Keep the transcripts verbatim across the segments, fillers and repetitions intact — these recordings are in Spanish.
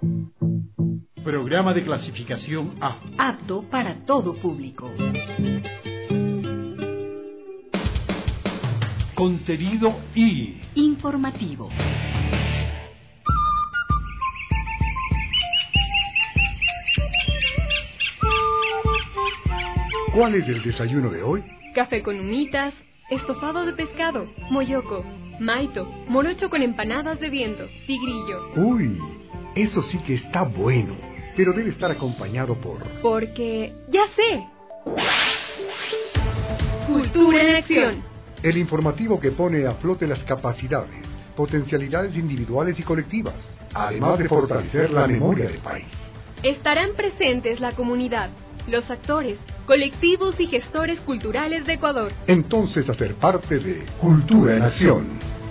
Programa de clasificación A. Apto para todo público. Contenido I. Informativo. ¿Cuál es el desayuno de hoy? Café con humitas, estofado de pescado, moyoco, maito, morocho con empanadas de viento, tigrillo. Uy, eso sí que está bueno, pero debe estar acompañado por... Porque... ¡ya sé! Cultura en acción. El informativo que pone a flote las capacidades, potencialidades individuales y colectivas, además de fortalecer la memoria del país. Estarán presentes la comunidad, los actores, colectivos y gestores culturales de Ecuador. Entonces, a ser parte de Cultura en Acción.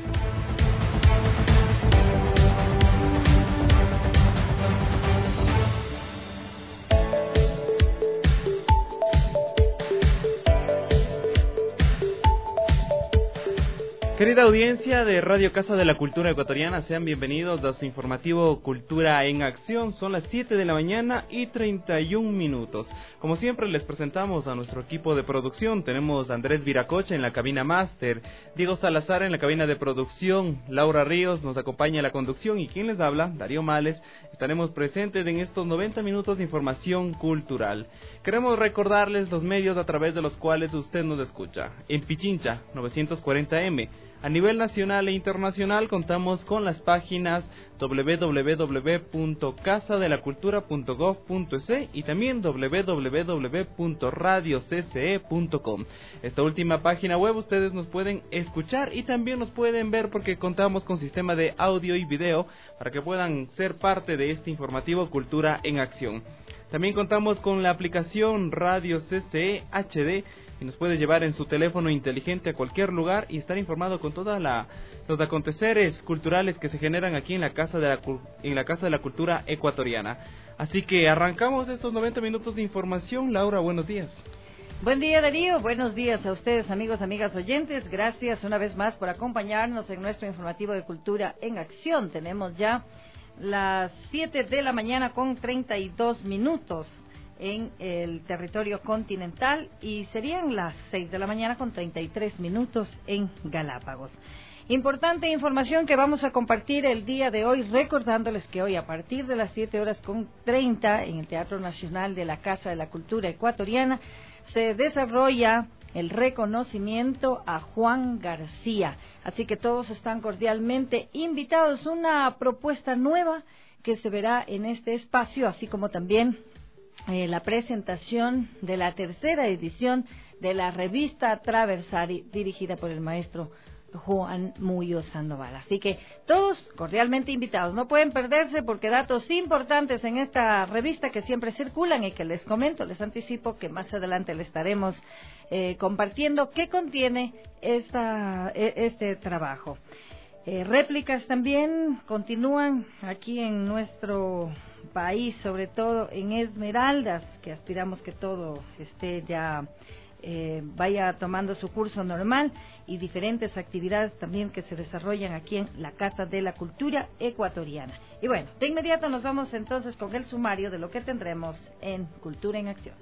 Querida audiencia de Radio Casa de la Cultura Ecuatoriana, sean bienvenidos a su informativo Cultura en Acción. Son las siete de la mañana y treinta y un minutos. Como siempre les presentamos a nuestro equipo de producción. Tenemos a Andrés Viracocha en la cabina máster, Diego Salazar en la cabina de producción, Laura Ríos nos acompaña en la conducción y quien les habla, Darío Males. Estaremos presentes en estos noventa minutos de información cultural. Queremos recordarles los medios a través de los cuales usted nos escucha. En Pichincha, novecientos cuarenta eme. A nivel nacional e internacional contamos con las páginas doble u doble u doble u punto casa de la cultura punto gob punto es y también doble u doble u doble u punto radio c c e punto com. Esta última página web ustedes nos pueden escuchar y también nos pueden ver porque contamos con sistema de audio y video para que puedan ser parte de este informativo Cultura en Acción. También contamos con la aplicación Radio C C E H D y nos puede llevar en su teléfono inteligente a cualquier lugar y estar informado con todos los aconteceres culturales que se generan aquí en la Casa de la, en la Casa de la Cultura Ecuatoriana. Así que arrancamos estos noventa minutos de información. Laura, buenos días. Buen día, Darío. Buenos días a ustedes, amigos, amigas oyentes. Gracias una vez más por acompañarnos en nuestro informativo de Cultura en Acción. Tenemos ya las siete de la mañana con treinta y dos minutos en el territorio continental y serían las seis de la mañana con treinta y tres minutos en Galápagos. Importante información que vamos a compartir el día de hoy, recordándoles que hoy a partir de las siete horas con treinta en el Teatro Nacional de la Casa de la Cultura Ecuatoriana se desarrolla el reconocimiento a Juan García. Así que todos están cordialmente invitados. Una propuesta nueva que se verá en este espacio, así como también eh, la presentación de la tercera edición de la revista Traversari, dirigida por el maestro Juan Muyo Sandoval. Así que todos cordialmente invitados. No pueden perderse porque datos importantes en esta revista que siempre circulan y que les comento, les anticipo que más adelante les estaremos eh, compartiendo qué contiene esta, este trabajo. Eh, réplicas también continúan aquí en nuestro país, sobre todo en Esmeraldas, que aspiramos que todo esté ya eh, vaya tomando su curso normal, y diferentes actividades también que se desarrollan aquí en la Casa de la Cultura Ecuatoriana. Y bueno, de inmediato nos vamos entonces con el sumario de lo que tendremos en Cultura en Acción.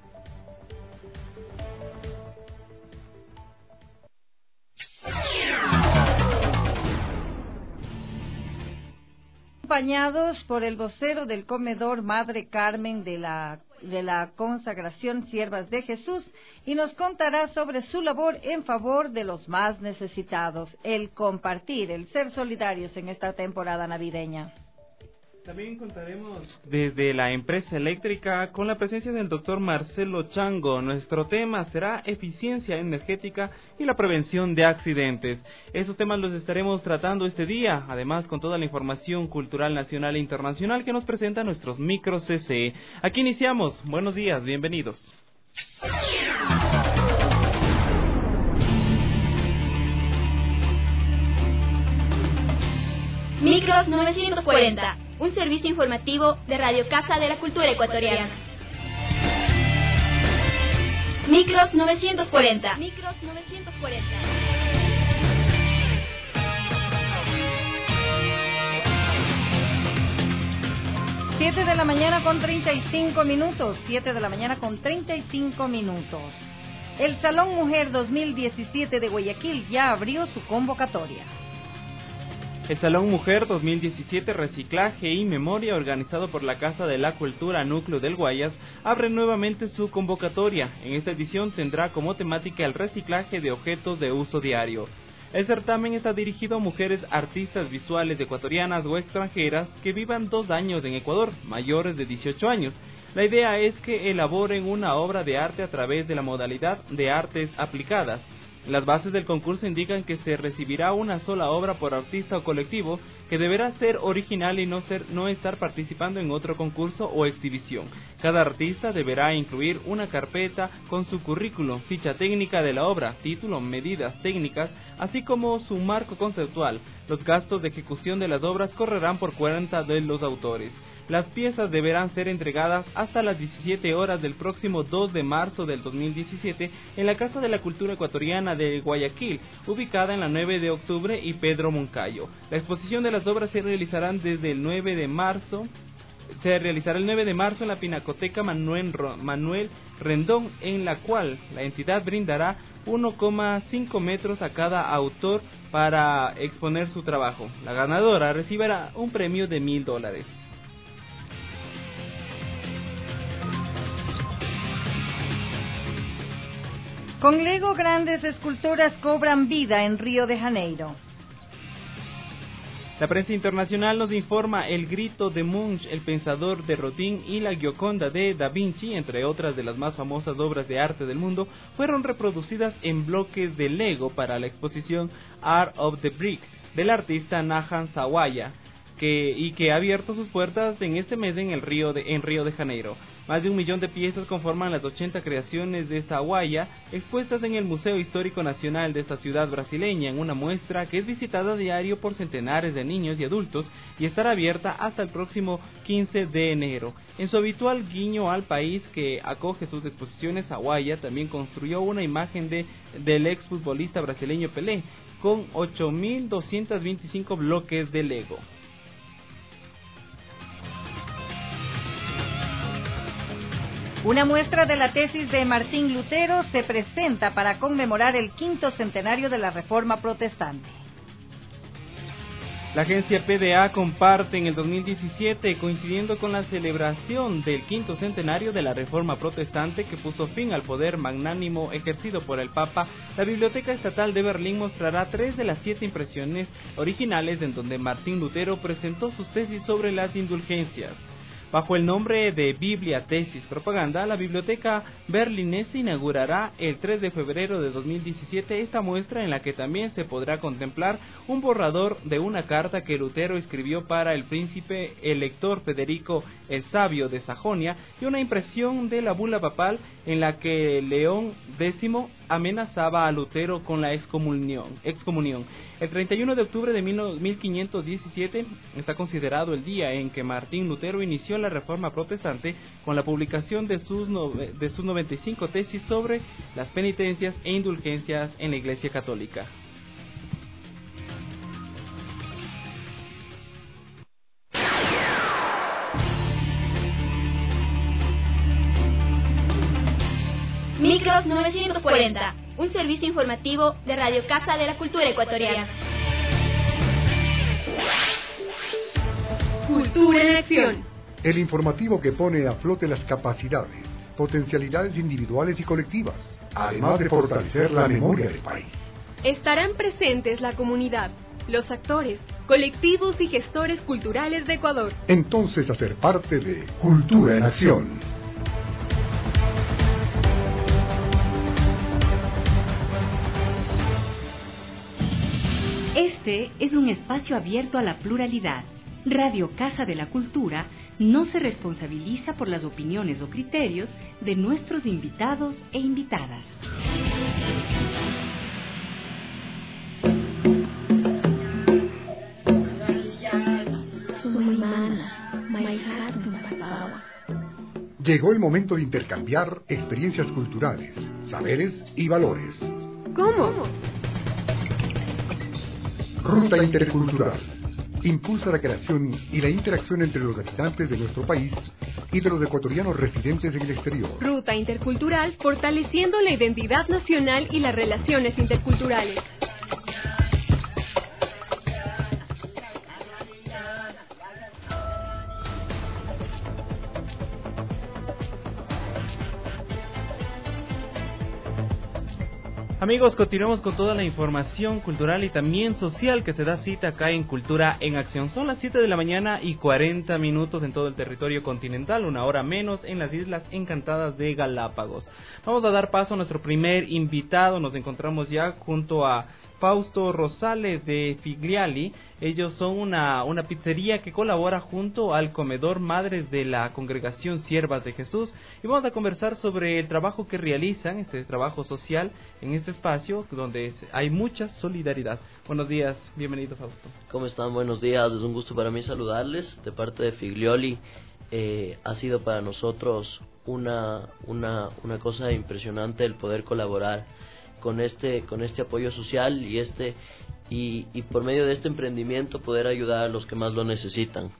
Acompañados por el vocero del comedor Madre Carmen de la, de la Consagración Siervas de Jesús, y nos contará sobre su labor en favor de los más necesitados, el compartir, el ser solidarios en esta temporada navideña. También contaremos desde la empresa eléctrica con la presencia del doctor Marcelo Chango. Nuestro tema será eficiencia energética y la prevención de accidentes. Esos temas los estaremos tratando este día, además con toda la información cultural nacional e internacional que nos presenta nuestros micro C C E. Aquí iniciamos. Buenos días, bienvenidos. Micros novecientos cuarenta, un servicio informativo de Radio Casa de la Cultura Ecuatoriana. Micros novecientos cuarenta. Micros novecientos cuarenta. siete de la mañana con treinta y cinco minutos, siete de la mañana con treinta y cinco minutos. El Salón Mujer dos mil diecisiete de Guayaquil ya abrió su convocatoria. El Salón Mujer dos mil diecisiete Reciclaje y Memoria, organizado por la Casa de la Cultura Núcleo del Guayas, abre nuevamente su convocatoria. En esta edición tendrá como temática el reciclaje de objetos de uso diario. El certamen está dirigido a mujeres artistas visuales ecuatorianas o extranjeras que vivan dos años en Ecuador, mayores de dieciocho años. La idea es que elaboren una obra de arte a través de la modalidad de artes aplicadas. Las bases del concurso indican que se recibirá una sola obra por artista o colectivo, que deberá ser original y no, ser, no estar participando en otro concurso o exhibición. Cada artista deberá incluir una carpeta con su currículum, ficha técnica de la obra, título, medidas técnicas, así como su marco conceptual. Los gastos de ejecución de las obras correrán por cuenta de los autores. Las piezas deberán ser entregadas hasta las diecisiete horas del próximo dos de marzo del dos mil diecisiete en la Casa de la Cultura Ecuatoriana de Guayaquil, ubicada en la nueve de octubre y Pedro Moncayo. La exposición de las obras se realizarán desde el nueve de marzo. Se realizará el nueve de marzo en la Pinacoteca Manuel, Manuel Rendón, en la cual la entidad brindará uno coma cinco metros a cada autor para exponer su trabajo. La ganadora recibirá un premio de mil dólares. Con Lego, grandes esculturas cobran vida en Río de Janeiro. La prensa internacional nos informa: El grito de Munch, El pensador de Rodin y La Gioconda de Da Vinci, entre otras de las más famosas obras de arte del mundo, fueron reproducidas en bloques de Lego para la exposición Art of the Brick del artista Nahan Sawaya, que, y que ha abierto sus puertas en este mes en el Río de, en Río de Janeiro. Más de un millón de piezas conforman las ochenta creaciones de Sawaya, expuestas en el Museo Histórico Nacional de esta ciudad brasileña, en una muestra que es visitada a diario por centenares de niños y adultos y estará abierta hasta el próximo quince de enero. En su habitual guiño al país que acoge sus exposiciones, Sawaya también construyó una imagen de, del exfutbolista brasileño Pelé, con ocho mil doscientos veinticinco bloques de Lego. Una muestra de la tesis de Martín Lutero se presenta para conmemorar el quinto centenario de la Reforma Protestante. La agencia P D A comparte en el dos mil diecisiete, coincidiendo con la celebración del quinto centenario de la Reforma Protestante que puso fin al poder magnánimo ejercido por el Papa, la Biblioteca Estatal de Berlín mostrará tres de las siete impresiones originales en donde Martín Lutero presentó sus tesis sobre las indulgencias. Bajo el nombre de Biblia, Tesis, Propaganda, la Biblioteca Berlinesa inaugurará el tres de febrero de dos mil diecisiete esta muestra, en la que también se podrá contemplar un borrador de una carta que Lutero escribió para el príncipe elector Federico el Sabio de Sajonia y una impresión de la bula papal en la que León décimo amenazaba a Lutero con la excomunión. excomunión. El treinta y uno de octubre de mil quinientos diecisiete está considerado el día en que Martín Lutero inició la Reforma Protestante con la publicación de sus, no, de sus noventa y cinco tesis sobre las penitencias e indulgencias en la Iglesia Católica. Micros novecientos cuarenta, un servicio informativo de Radio Casa de la Cultura Ecuatoriana. Cultura en acción. El informativo que pone a flote las capacidades, potencialidades individuales y colectivas, además de fortalecer la memoria del país. Estarán presentes la comunidad, los actores, colectivos y gestores culturales de Ecuador. Entonces, hacer parte de Cultura en Acción. Este es un espacio abierto a la pluralidad. Radio Casa de la Cultura no se responsabiliza por las opiniones o criterios de nuestros invitados e invitadas. Llegó el momento de intercambiar experiencias culturales, saberes y valores. ¿Cómo? Ruta Intercultural. impulsa la creación y la interacción entre los habitantes de nuestro país y de los ecuatorianos residentes en el exterior. Ruta Intercultural, fortaleciendo la identidad nacional y las relaciones interculturales. Amigos, continuamos con toda la información cultural y también social que se da cita acá en Cultura en Acción. Son las siete de la mañana y cuarenta minutos en todo el territorio continental, una hora menos en las Islas Encantadas de Galápagos. Vamos a dar paso a nuestro primer invitado. Nos encontramos ya junto a Fausto Rosales de Figliali. Ellos son una, una pizzería que colabora junto al Comedor Madres de la Congregación Siervas de Jesús, y vamos a conversar sobre el trabajo que realizan, este trabajo social en este espacio donde es, hay mucha solidaridad. Buenos días, bienvenido Fausto. ¿Cómo están? Buenos días, es un gusto para mí saludarles de parte de Figlioli. Eh, ha sido para nosotros una, una, una cosa impresionante el poder colaborar con este con este apoyo social y este y, y por medio de este emprendimiento poder ayudar a los que más lo necesitan.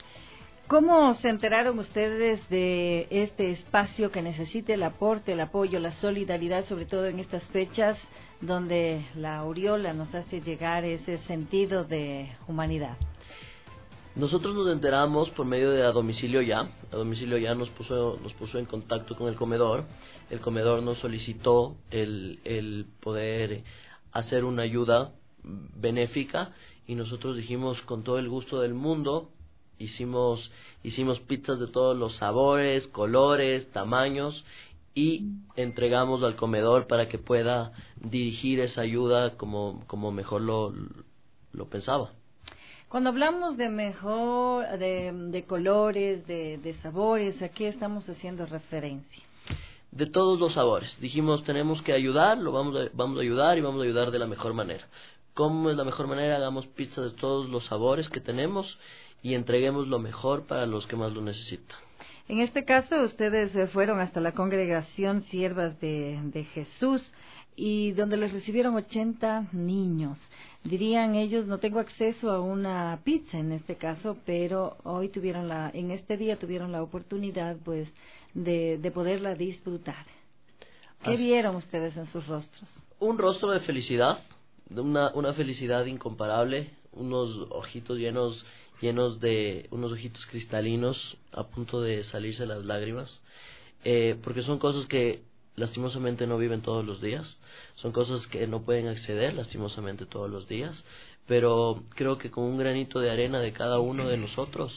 ¿Cómo se enteraron ustedes de este espacio que necesita el aporte, el apoyo, la solidaridad, sobre todo en estas fechas donde la aureola nos hace llegar ese sentido de humanidad? Nosotros nos enteramos por medio de A Domicilio Ya. A Domicilio Ya nos puso nos puso en contacto con el comedor. El comedor nos solicitó el, el poder hacer una ayuda benéfica y nosotros dijimos con todo el gusto del mundo. Hicimos hicimos pizzas de todos los sabores, colores, tamaños y entregamos al comedor para que pueda dirigir esa ayuda como como mejor lo lo pensaba. Cuando hablamos de mejor, de, de colores, de, de sabores, ¿a qué estamos haciendo referencia? De todos los sabores. Dijimos, tenemos que ayudar, lo vamos a, vamos a ayudar y vamos a ayudar de la mejor manera. ¿Cómo es la mejor manera? Hagamos pizza de todos los sabores que tenemos y entreguemos lo mejor para los que más lo necesitan. En este caso, ustedes fueron hasta la Congregación Siervas de, de Jesús, y donde les recibieron ochenta niños. Dirían ellos, no tengo acceso a una pizza en este caso, pero hoy tuvieron la, en este día tuvieron la oportunidad, pues, de, de poderla disfrutar. ¿Qué Así, vieron ustedes en sus rostros? Un rostro de felicidad, una, una felicidad incomparable, unos ojitos llenos, llenos de, unos ojitos cristalinos, a punto de salirse las lágrimas, eh, porque son cosas que lastimosamente no viven todos los días, son cosas que no pueden acceder lastimosamente todos los días, pero creo que con un granito de arena de cada uno de nosotros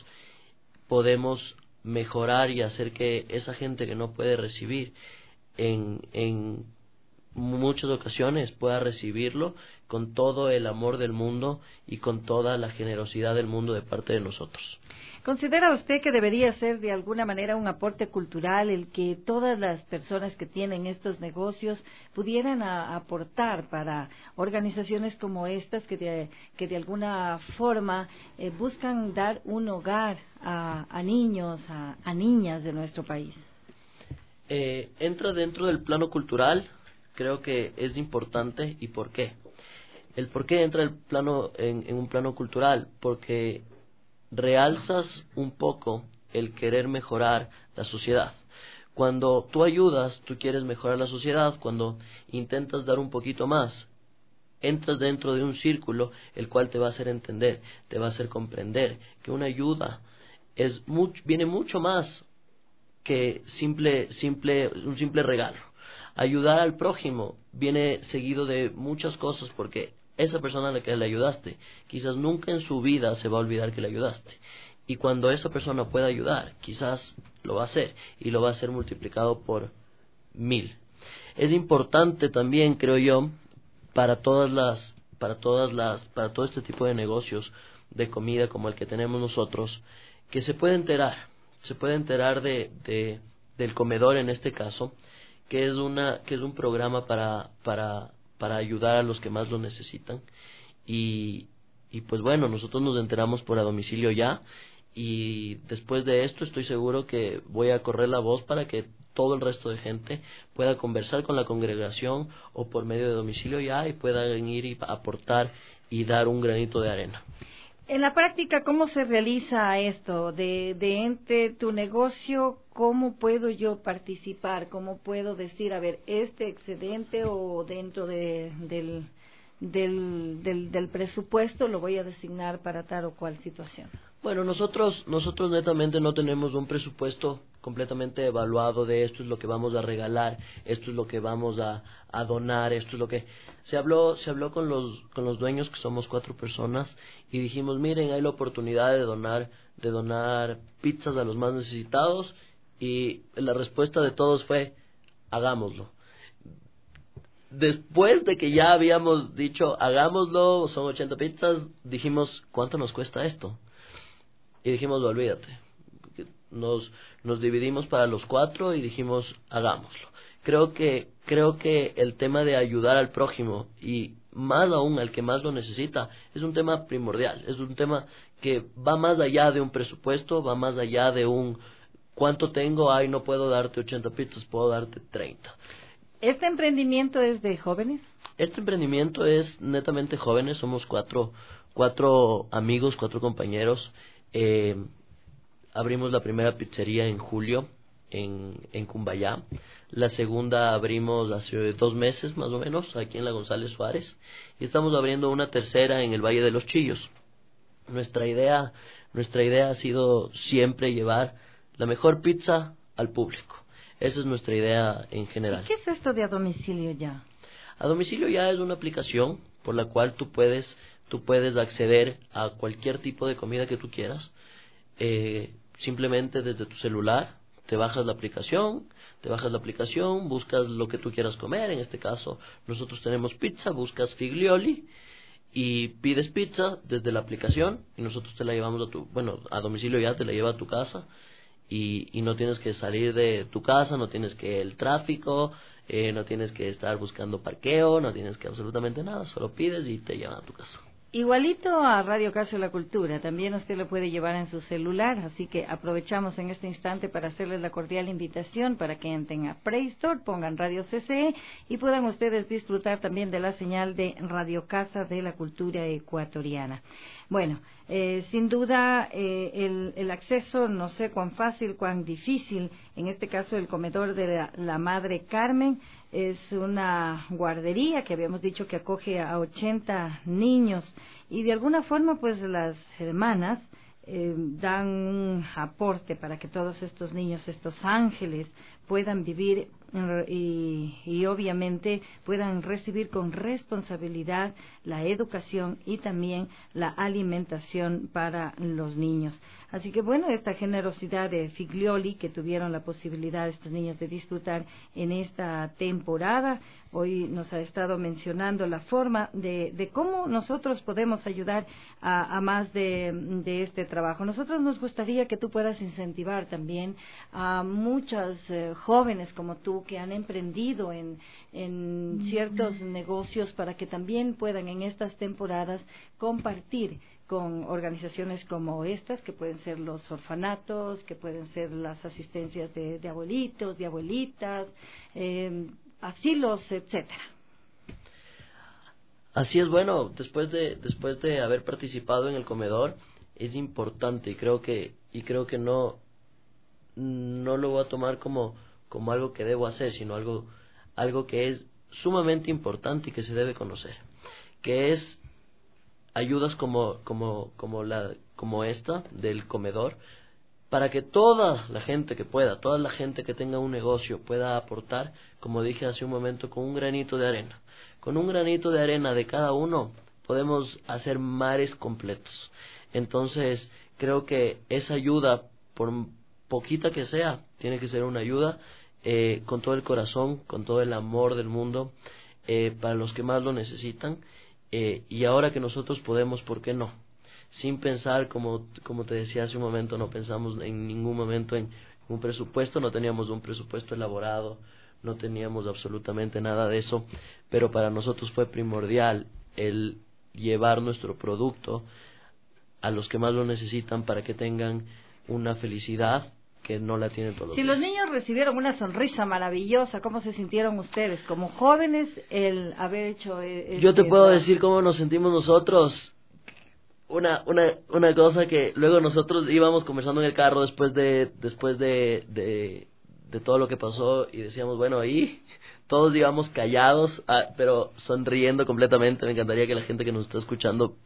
podemos mejorar y hacer que esa gente que no puede recibir en, en muchas ocasiones pueda recibirlo con todo el amor del mundo y con toda la generosidad del mundo de parte de nosotros. ¿Considera usted que debería ser de alguna manera un aporte cultural el que todas las personas que tienen estos negocios pudieran a, aportar para organizaciones como estas que de, que de alguna forma eh, buscan dar un hogar a, a niños, a, a niñas de nuestro país? Eh, entra dentro del plano cultural, creo que es importante. ¿Y por qué? El por qué entra el plano en, en un plano cultural, porque realzas un poco el querer mejorar la sociedad. Cuando tú ayudas, tú quieres mejorar la sociedad. Cuando intentas dar un poquito más, entras dentro de un círculo el cual te va a hacer entender, te va a hacer comprender que una ayuda es mucho, viene mucho más que simple, simple, un simple regalo. Ayudar al prójimo viene seguido de muchas cosas, porque esa persona a la que le ayudaste quizás nunca en su vida se va a olvidar que le ayudaste, y cuando esa persona pueda ayudar quizás lo va a hacer, y lo va a hacer multiplicado por mil. Es importante también, creo yo, para todas las para todas las para todo este tipo de negocios de comida como el que tenemos nosotros, que se puede enterar se puede enterar de, de del comedor en este caso, que es una que es un programa para para para ayudar a los que más lo necesitan, y, y pues bueno, nosotros nos enteramos por A Domicilio Ya, y después de esto estoy seguro que voy a correr la voz para que todo el resto de gente pueda conversar con la congregación o por medio de Domicilio Ya y puedan ir y aportar y dar un granito de arena. En la práctica, ¿cómo se realiza esto? De, de entre tu negocio, ¿cómo puedo yo participar? ¿Cómo puedo decir, a ver, este excedente o dentro de, del, del, del, del presupuesto lo voy a designar para tal o cual situación? Bueno, nosotros nosotros netamente no tenemos un presupuesto completamente evaluado de esto es lo que vamos a regalar, esto es lo que vamos a, a donar, esto es lo que se habló se habló con los con los dueños, que somos cuatro personas, y dijimos, miren, hay la oportunidad de donar de donar pizzas a los más necesitados, y la respuesta de todos fue, hagámoslo. Después de que ya habíamos dicho, hagámoslo, son ochenta pizzas, dijimos, ¿cuánto nos cuesta esto? Y dijimos, olvídate. Nos, nos dividimos para los cuatro y dijimos, hagámoslo. Creo que, creo que el tema de ayudar al prójimo, y más aún al que más lo necesita, es un tema primordial. Es un tema que va más allá de un presupuesto, va más allá de un, ¿cuánto tengo? Ay, no puedo darte ochenta pizzas, puedo darte treinta. ¿Este emprendimiento es de jóvenes? Este emprendimiento es netamente jóvenes, somos cuatro, cuatro amigos, cuatro compañeros. Eh, abrimos la primera pizzería en julio en, en Cumbayá. La segunda abrimos hace dos meses más o menos aquí en la González Suárez, y estamos abriendo una tercera en el Valle de los Chillos. Nuestra idea, nuestra idea ha sido siempre llevar la mejor pizza al público. Esa es nuestra idea en general. ¿Y qué es esto de a domicilio ya? A domicilio ya es una aplicación por la cual tú puedes tú puedes acceder a cualquier tipo de comida que tú quieras. Eh, simplemente desde tu celular te bajas la aplicación, te bajas la aplicación, buscas lo que tú quieras comer. En este caso nosotros tenemos pizza, buscas Figlioli y pides pizza desde la aplicación, y nosotros te la llevamos a tu, bueno, a domicilio ya te la lleva a tu casa, y, y no tienes que salir de tu casa, no tienes que el tráfico, eh, no tienes que estar buscando parqueo, no tienes que absolutamente nada, solo pides y te llevan a tu casa. Igualito a Radio Casa de la Cultura, también usted lo puede llevar en su celular, así que aprovechamos en este instante para hacerles la cordial invitación para que entren a Play Store, pongan Radio C C E y puedan ustedes disfrutar también de la señal de Radio Casa de la Cultura Ecuatoriana. Bueno, eh, sin duda eh, el, el acceso, no sé cuán fácil, cuán difícil, en este caso el comedor de la, la Madre Carmen, es una guardería que habíamos dicho que acoge a ochenta niños, y de alguna forma pues las hermanas eh, dan un aporte para que todos estos niños, estos ángeles, puedan vivir y, y obviamente puedan recibir con responsabilidad la educación y también la alimentación para los niños. Así que bueno, esta generosidad de Figlioli que tuvieron la posibilidad estos niños de disfrutar en esta temporada, hoy nos ha estado mencionando la forma de, de cómo nosotros podemos ayudar a, a más de, de este trabajo. Nosotros nos gustaría que tú puedas incentivar también a muchos eh, jóvenes como tú que han emprendido en, en ciertos negocios para que también puedan en estas temporadas compartir con organizaciones como estas, que pueden ser los orfanatos, que pueden ser las asistencias de, de abuelitos, de abuelitas, eh, asilos, etcétera. Así es, bueno, después de después de haber participado en el comedor, es importante, y creo que y creo que no no lo voy a tomar como como algo que debo hacer, sino algo algo que es sumamente importante y que se debe conocer, que es ayudas como como como la como esta del comedor, para que toda la gente que pueda, toda la gente que tenga un negocio pueda aportar, como dije hace un momento, con un granito de arena. Con un granito de arena de cada uno podemos hacer mares completos. Entonces, creo que esa ayuda, por poquita que sea, tiene que ser una ayuda eh, con todo el corazón, con todo el amor del mundo, eh, para los que más lo necesitan. Eh, y ahora que nosotros podemos, ¿por qué no? Sin pensar, como, como te decía hace un momento, no pensamos en ningún momento en un presupuesto, no teníamos un presupuesto elaborado, no teníamos absolutamente nada de eso, pero para nosotros fue primordial el llevar nuestro producto a los que más lo necesitan para que tengan una felicidad que no la tienen todos los días. Si los niños recibieron una sonrisa maravillosa, ¿cómo se sintieron ustedes como jóvenes el haber hecho este Yo te puedo trabajo? decir cómo nos sentimos nosotros. una, una, una cosa que luego nosotros íbamos conversando en el carro después de, después de, de, de todo lo que pasó y decíamos, bueno, ahí todos íbamos callados, ah, pero sonriendo completamente. Me encantaría que la gente que nos está escuchando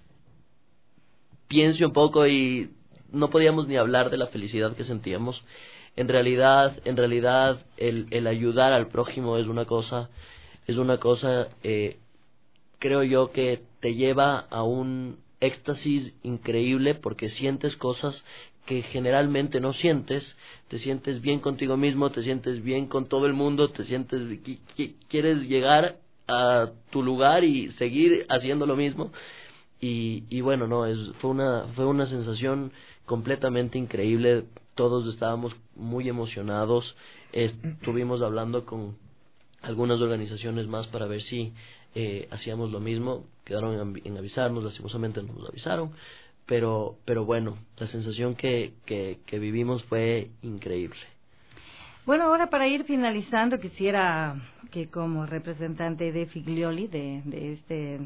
piense un poco, y no podíamos ni hablar de la felicidad que sentíamos. En realidad, en realidad, el, el ayudar al prójimo es una cosa, es una cosa, eh, creo yo, que te lleva a un éxtasis increíble, porque sientes cosas que generalmente no sientes. Te sientes bien contigo mismo, te sientes bien con todo el mundo, te sientes, qu- qu- quieres llegar a tu lugar y seguir haciendo lo mismo. Y, y bueno, no, es, fue una, fue una sensación completamente increíble. Todos estábamos muy emocionados. Estuvimos hablando con algunas organizaciones más para ver si eh, hacíamos lo mismo. Quedaron en, en avisarnos, lastimosamente no nos avisaron. Pero, pero bueno, la sensación que, que, que vivimos fue increíble. Bueno, ahora para ir finalizando, quisiera que como representante de Figlioli, de, de este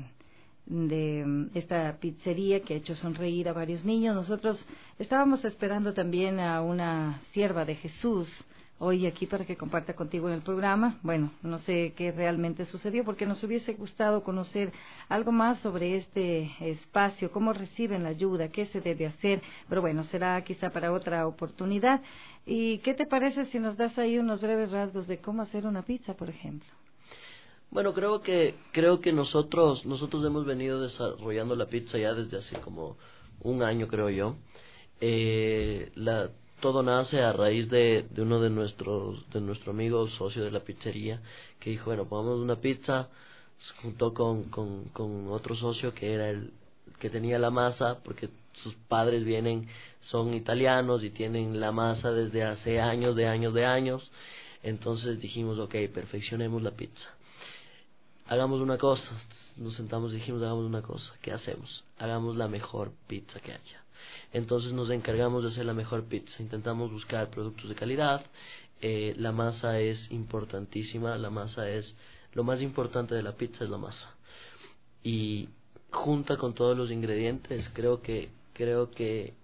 de esta pizzería que ha hecho sonreír a varios niños, nosotros estábamos esperando también a una sierva de Jesús hoy aquí para que comparta contigo en el programa. Bueno, no sé qué realmente sucedió, porque nos hubiese gustado conocer algo más sobre este espacio, cómo reciben la ayuda, qué se debe hacer, pero bueno, será quizá para otra oportunidad. ¿Y qué te parece si nos das ahí unos breves rasgos de cómo hacer una pizza, por ejemplo? Bueno, creo que creo que nosotros nosotros hemos venido desarrollando la pizza ya desde hace como un año, creo yo. Eh, la todo nace a raíz de, de uno de nuestros de nuestro amigo socio de la pizzería, que dijo, bueno, pongamos una pizza, junto con, con, con otro socio que era el que tenía la masa, porque sus padres vienen, son italianos y tienen la masa desde hace años, de años, de años. Entonces dijimos, ok, perfeccionemos la pizza. Hagamos una cosa, nos sentamos y dijimos, hagamos una cosa, ¿qué hacemos? Hagamos la mejor pizza que haya. Entonces nos encargamos de hacer la mejor pizza, intentamos buscar productos de calidad. Eh, la masa es importantísima, la masa es, lo más importante de la pizza es la masa. Y junta con todos los ingredientes, creo que, creo que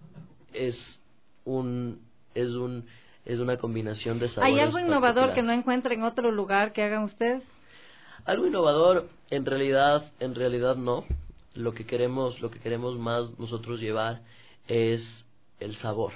es un, es un, es una combinación de sabores. ¿Hay algo innovador particular. que no encuentre en otro lugar que hagan ustedes? Algo innovador, en realidad, en realidad no. Lo que queremos, lo que queremos más nosotros llevar es el sabor.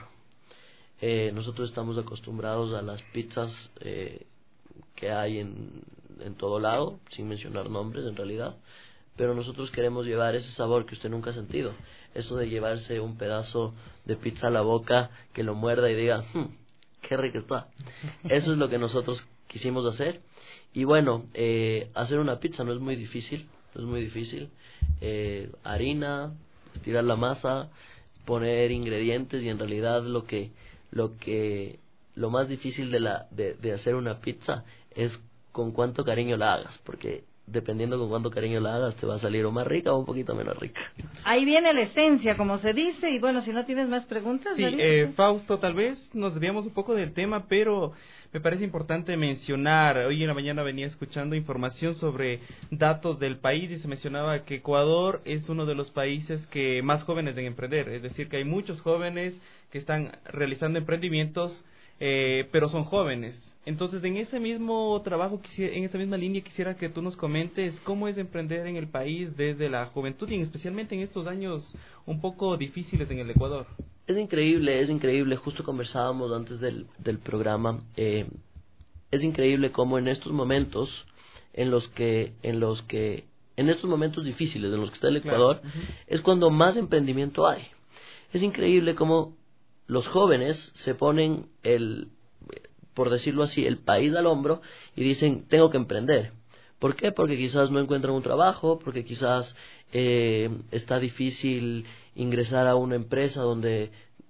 Eh, nosotros estamos acostumbrados a las pizzas eh, que hay en, en todo lado, sin mencionar nombres en realidad, pero nosotros queremos llevar ese sabor que usted nunca ha sentido. Eso de llevarse un pedazo de pizza a la boca, que lo muerda y diga, hm, qué rico está. Eso es lo que nosotros quisimos hacer. Y bueno, eh, hacer una pizza no es muy difícil, no es muy difícil. Eh, harina, estirar la masa, poner ingredientes, y en realidad lo que, lo que, lo más difícil de la, de, de hacer una pizza es con cuánto cariño la hagas, porque dependiendo con cuánto cariño la hagas, te va a salir o más rica o un poquito menos rica. Ahí viene la esencia, como se dice, y bueno, si no tienes más preguntas. Sí, eh, Fausto, tal vez nos desviamos un poco del tema, pero me parece importante mencionar, hoy en la mañana venía escuchando información sobre datos del país y se mencionaba que Ecuador es uno de los países que más jóvenes deben emprender, es decir, que hay muchos jóvenes que están realizando emprendimientos, eh, pero son jóvenes. Entonces, en ese mismo trabajo, en esa misma línea, quisiera que tú nos comentes cómo es emprender en el país desde la juventud y especialmente en estos años un poco difíciles en el Ecuador. Es increíble, es increíble. Justo conversábamos antes del, del programa. Eh, es increíble cómo en estos momentos, en los que, en los que, en estos momentos difíciles en los que está el Ecuador, claro. uh-huh. es cuando más emprendimiento hay. Es increíble cómo los jóvenes se ponen el, por decirlo así, el país al hombro y dicen, tengo que emprender. ¿Por qué? Porque quizás no encuentran un trabajo, porque quizás eh, está difícil ingresar a una empresa donde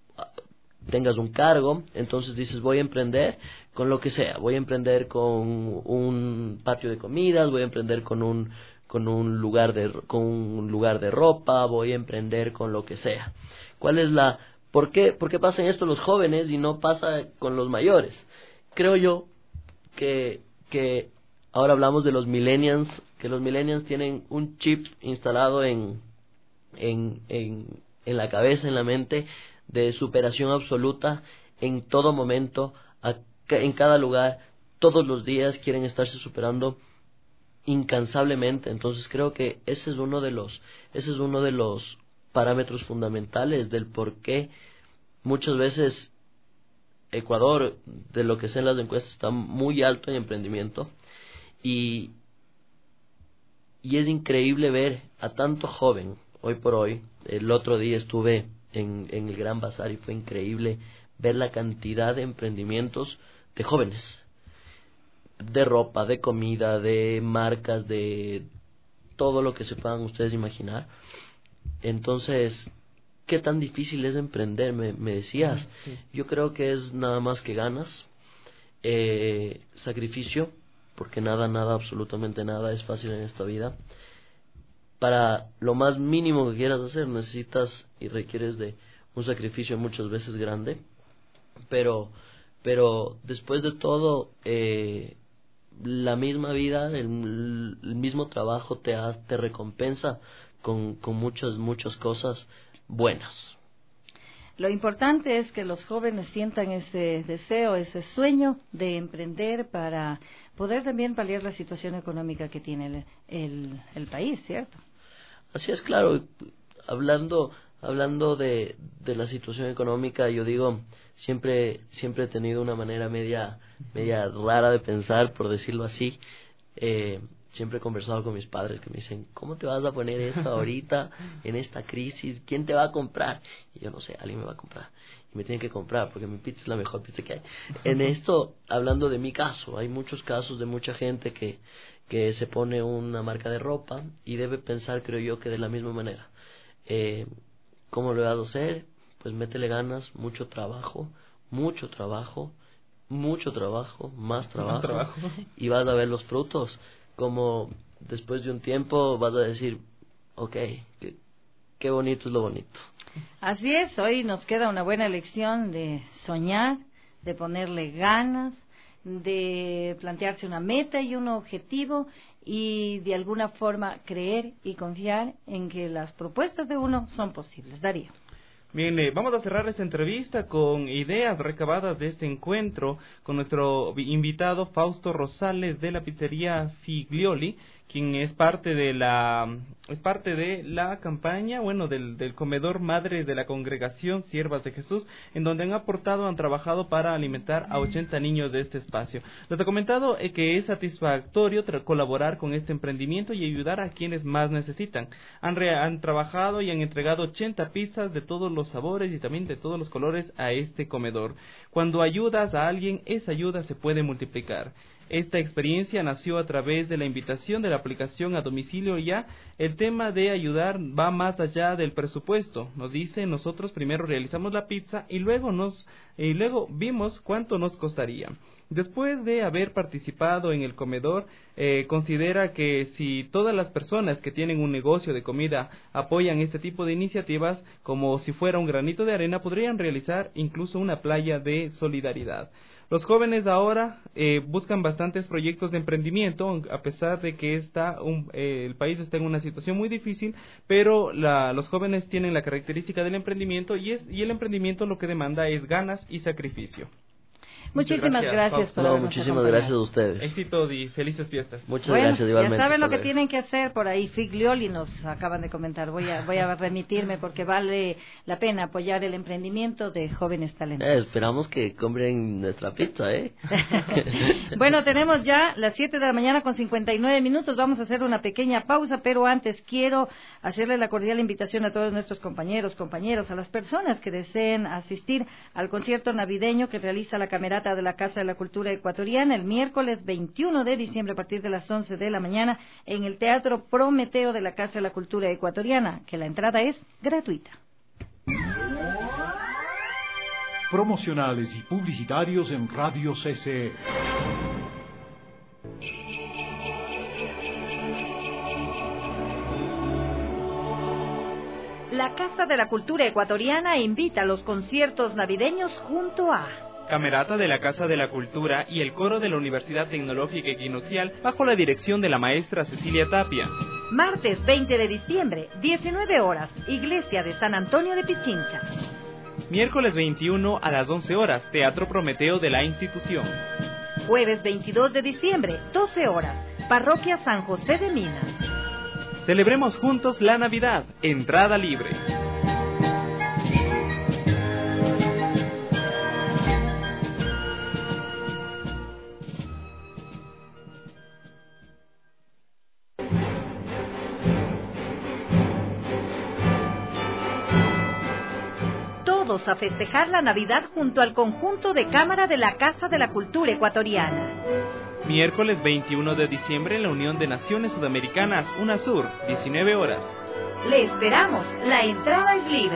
tengas un cargo, entonces dices, voy a emprender con lo que sea, voy a emprender con un patio de comidas, voy a emprender con un con un lugar de con un lugar de ropa, voy a emprender con lo que sea. ¿Cuál es la por qué por qué pasa esto los jóvenes y no pasa con los mayores? Creo yo que que ahora hablamos de los millennials, que los millennials tienen un chip instalado en en, en, en la cabeza, en la mente, de superación absoluta en todo momento, a, en cada lugar, todos los días quieren estarse superando incansablemente. Entonces creo que ese es uno de los, ese es uno de los parámetros fundamentales del por qué muchas veces Ecuador, de lo que sé en las encuestas, está muy alto en emprendimiento, y, y es increíble ver a tanto joven hoy por hoy. El otro día estuve en, en el Gran Bazar y fue increíble ver la cantidad de emprendimientos de jóvenes, de ropa, de comida, de marcas, de todo lo que se puedan ustedes imaginar. Entonces, ¿qué tan difícil es emprender? Me, me decías. Sí. Yo creo que es nada más que ganas, eh, sacrificio, porque nada, nada, absolutamente nada es fácil en esta vida. Para lo más mínimo que quieras hacer necesitas y requieres de un sacrificio muchas veces grande, pero, pero después de todo, eh, la misma vida, el, el mismo trabajo te, ha, te recompensa con, con muchas, muchas cosas buenas. Lo importante es que los jóvenes sientan ese deseo, ese sueño de emprender para poder también paliar la situación económica que tiene el, el, el país, ¿cierto? Así es, claro. Hablando hablando de, de la situación económica, yo digo, siempre siempre he tenido una manera media media rara de pensar, por decirlo así. Eh, Siempre he conversado con mis padres que me dicen, ¿cómo te vas a poner eso ahorita en esta crisis? ¿Quién te va a comprar? Y yo no sé, alguien me va a comprar. Y me tienen que comprar porque mi pizza es la mejor pizza que hay. En esto, hablando de mi caso, hay muchos casos de mucha gente que, que se pone una marca de ropa y debe pensar, creo yo, que de la misma manera. Eh, ¿Cómo lo vas a hacer? Pues métele ganas, mucho trabajo, mucho trabajo, mucho trabajo, más trabajo, trabajo. Y vas a ver los frutos. Como después de un tiempo vas a decir, ok, qué, qué bonito es lo bonito. Así es, hoy nos queda una buena lección de soñar, de ponerle ganas, de plantearse una meta y un objetivo y de alguna forma creer y confiar en que las propuestas de uno son posibles. Darío. Bien, eh, vamos a cerrar esta entrevista con ideas recabadas de este encuentro con nuestro invitado Fausto Rosales de la pizzería Figlioli, quien es parte de la es parte de la campaña, bueno, del, del comedor madre de la congregación Siervas de Jesús, en donde han aportado, han trabajado para alimentar a ochenta niños de este espacio. Les ha comentado eh, que es satisfactorio tra- colaborar con este emprendimiento y ayudar a quienes más necesitan. Han, re- han trabajado y han entregado ochenta pizzas de todos los sabores y también de todos los colores a este comedor. Cuando ayudas a alguien, esa ayuda se puede multiplicar. Esta experiencia nació a través de la invitación de la aplicación a domicilio ya. El tema de ayudar va más allá del presupuesto. Nos dice, nosotros primero realizamos la pizza y luego nos y luego vimos cuánto nos costaría. Después de haber participado en el comedor, eh, considera que si todas las personas que tienen un negocio de comida apoyan este tipo de iniciativas, como si fuera un granito de arena, podrían realizar incluso una playa de solidaridad. Los jóvenes ahora eh, buscan bastantes proyectos de emprendimiento, a pesar de que está un, eh, el país está en una situación muy difícil, pero la, los jóvenes tienen la característica del emprendimiento y, es, y el emprendimiento lo que demanda es ganas y sacrificio. Muchísimas gracias, gracias por no, muchísimas gracias a ustedes. Éxitos y felices fiestas. Muchas bueno, gracias, igualmente. Ya saben lo que tienen que hacer por ahí. Figlioli nos acaban de comentar. Voy a voy a remitirme porque vale la pena apoyar el emprendimiento de jóvenes talentosos. Eh, esperamos que compren nuestra pizza, ¿eh? Bueno, tenemos ya las siete de la mañana con cincuenta y nueve minutos. Vamos a hacer una pequeña pausa, pero antes quiero hacerle la cordial invitación a todos nuestros compañeros, compañeros, a las personas que deseen asistir al concierto navideño que realiza la Camerata de la Casa de la Cultura Ecuatoriana el miércoles veintiuno de diciembre a partir de las once de la mañana en el Teatro Prometeo de la Casa de la Cultura Ecuatoriana, que la entrada es gratuita. Promocionales y publicitarios en Radio C C E. La Casa de la Cultura Ecuatoriana invita a los conciertos navideños junto a Camerata de la Casa de la Cultura y el coro de la Universidad Tecnológica Equinoccial bajo la dirección de la maestra Cecilia Tapia. Martes veinte de diciembre, diecinueve horas, Iglesia de San Antonio de Pichincha. Miércoles veintiuno a las once horas, Teatro Prometeo de la institución. Jueves veintidós de diciembre, doce horas, Parroquia San José de Minas. Celebremos juntos la Navidad, entrada libre. Todos a festejar la Navidad junto al conjunto de cámara de la Casa de la Cultura Ecuatoriana. Miércoles veintiuno de diciembre en la Unión de Naciones Sudamericanas, UNASUR, diecinueve horas. Le esperamos, la entrada es libre.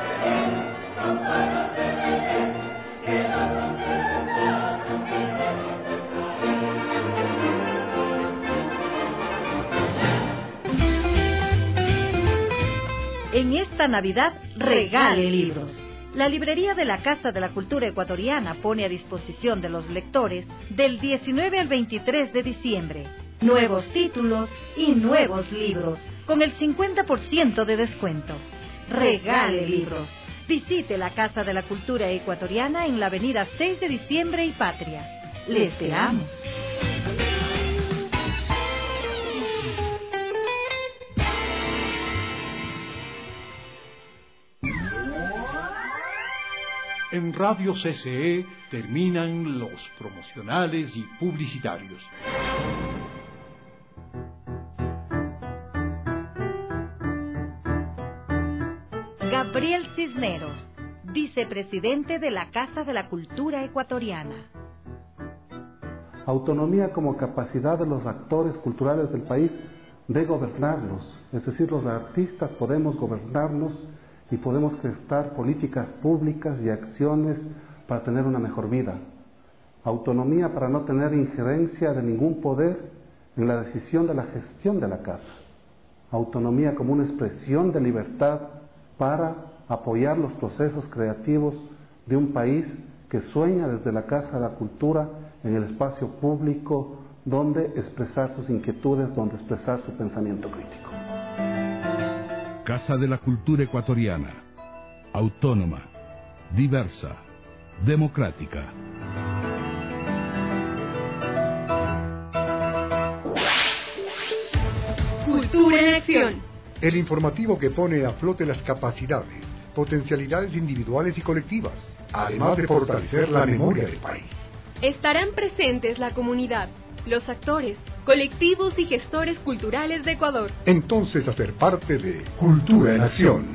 En esta Navidad, regale libros. La librería de la Casa de la Cultura Ecuatoriana pone a disposición de los lectores del diecinueve al veintitrés de diciembre nuevos títulos y nuevos libros con el cincuenta por ciento de descuento. Regale libros. Visite la Casa de la Cultura Ecuatoriana en la avenida seis de diciembre y Patria. Le esperamos. En Radio C C E terminan los promocionales y publicitarios. Gabriel Cisneros, vicepresidente de la Casa de la Cultura Ecuatoriana. Autonomía como capacidad de los actores culturales del país de gobernarlos, es decir, los artistas podemos gobernarnos y podemos gestar políticas públicas y acciones para tener una mejor vida. Autonomía para no tener injerencia de ningún poder en la decisión de la gestión de la casa. Autonomía como una expresión de libertad para apoyar los procesos creativos de un país que sueña desde la Casa de la Cultura en el espacio público donde expresar sus inquietudes, donde expresar su pensamiento crítico. Casa de la Cultura Ecuatoriana, autónoma, diversa, democrática. Cultura en acción. El informativo que pone a flote las capacidades, potencialidades individuales y colectivas, además de fortalecer la memoria del país. Estarán presentes la comunidad, los actores, colectivos y gestores culturales de Ecuador. Entonces, hacer parte de Cultura en Acción.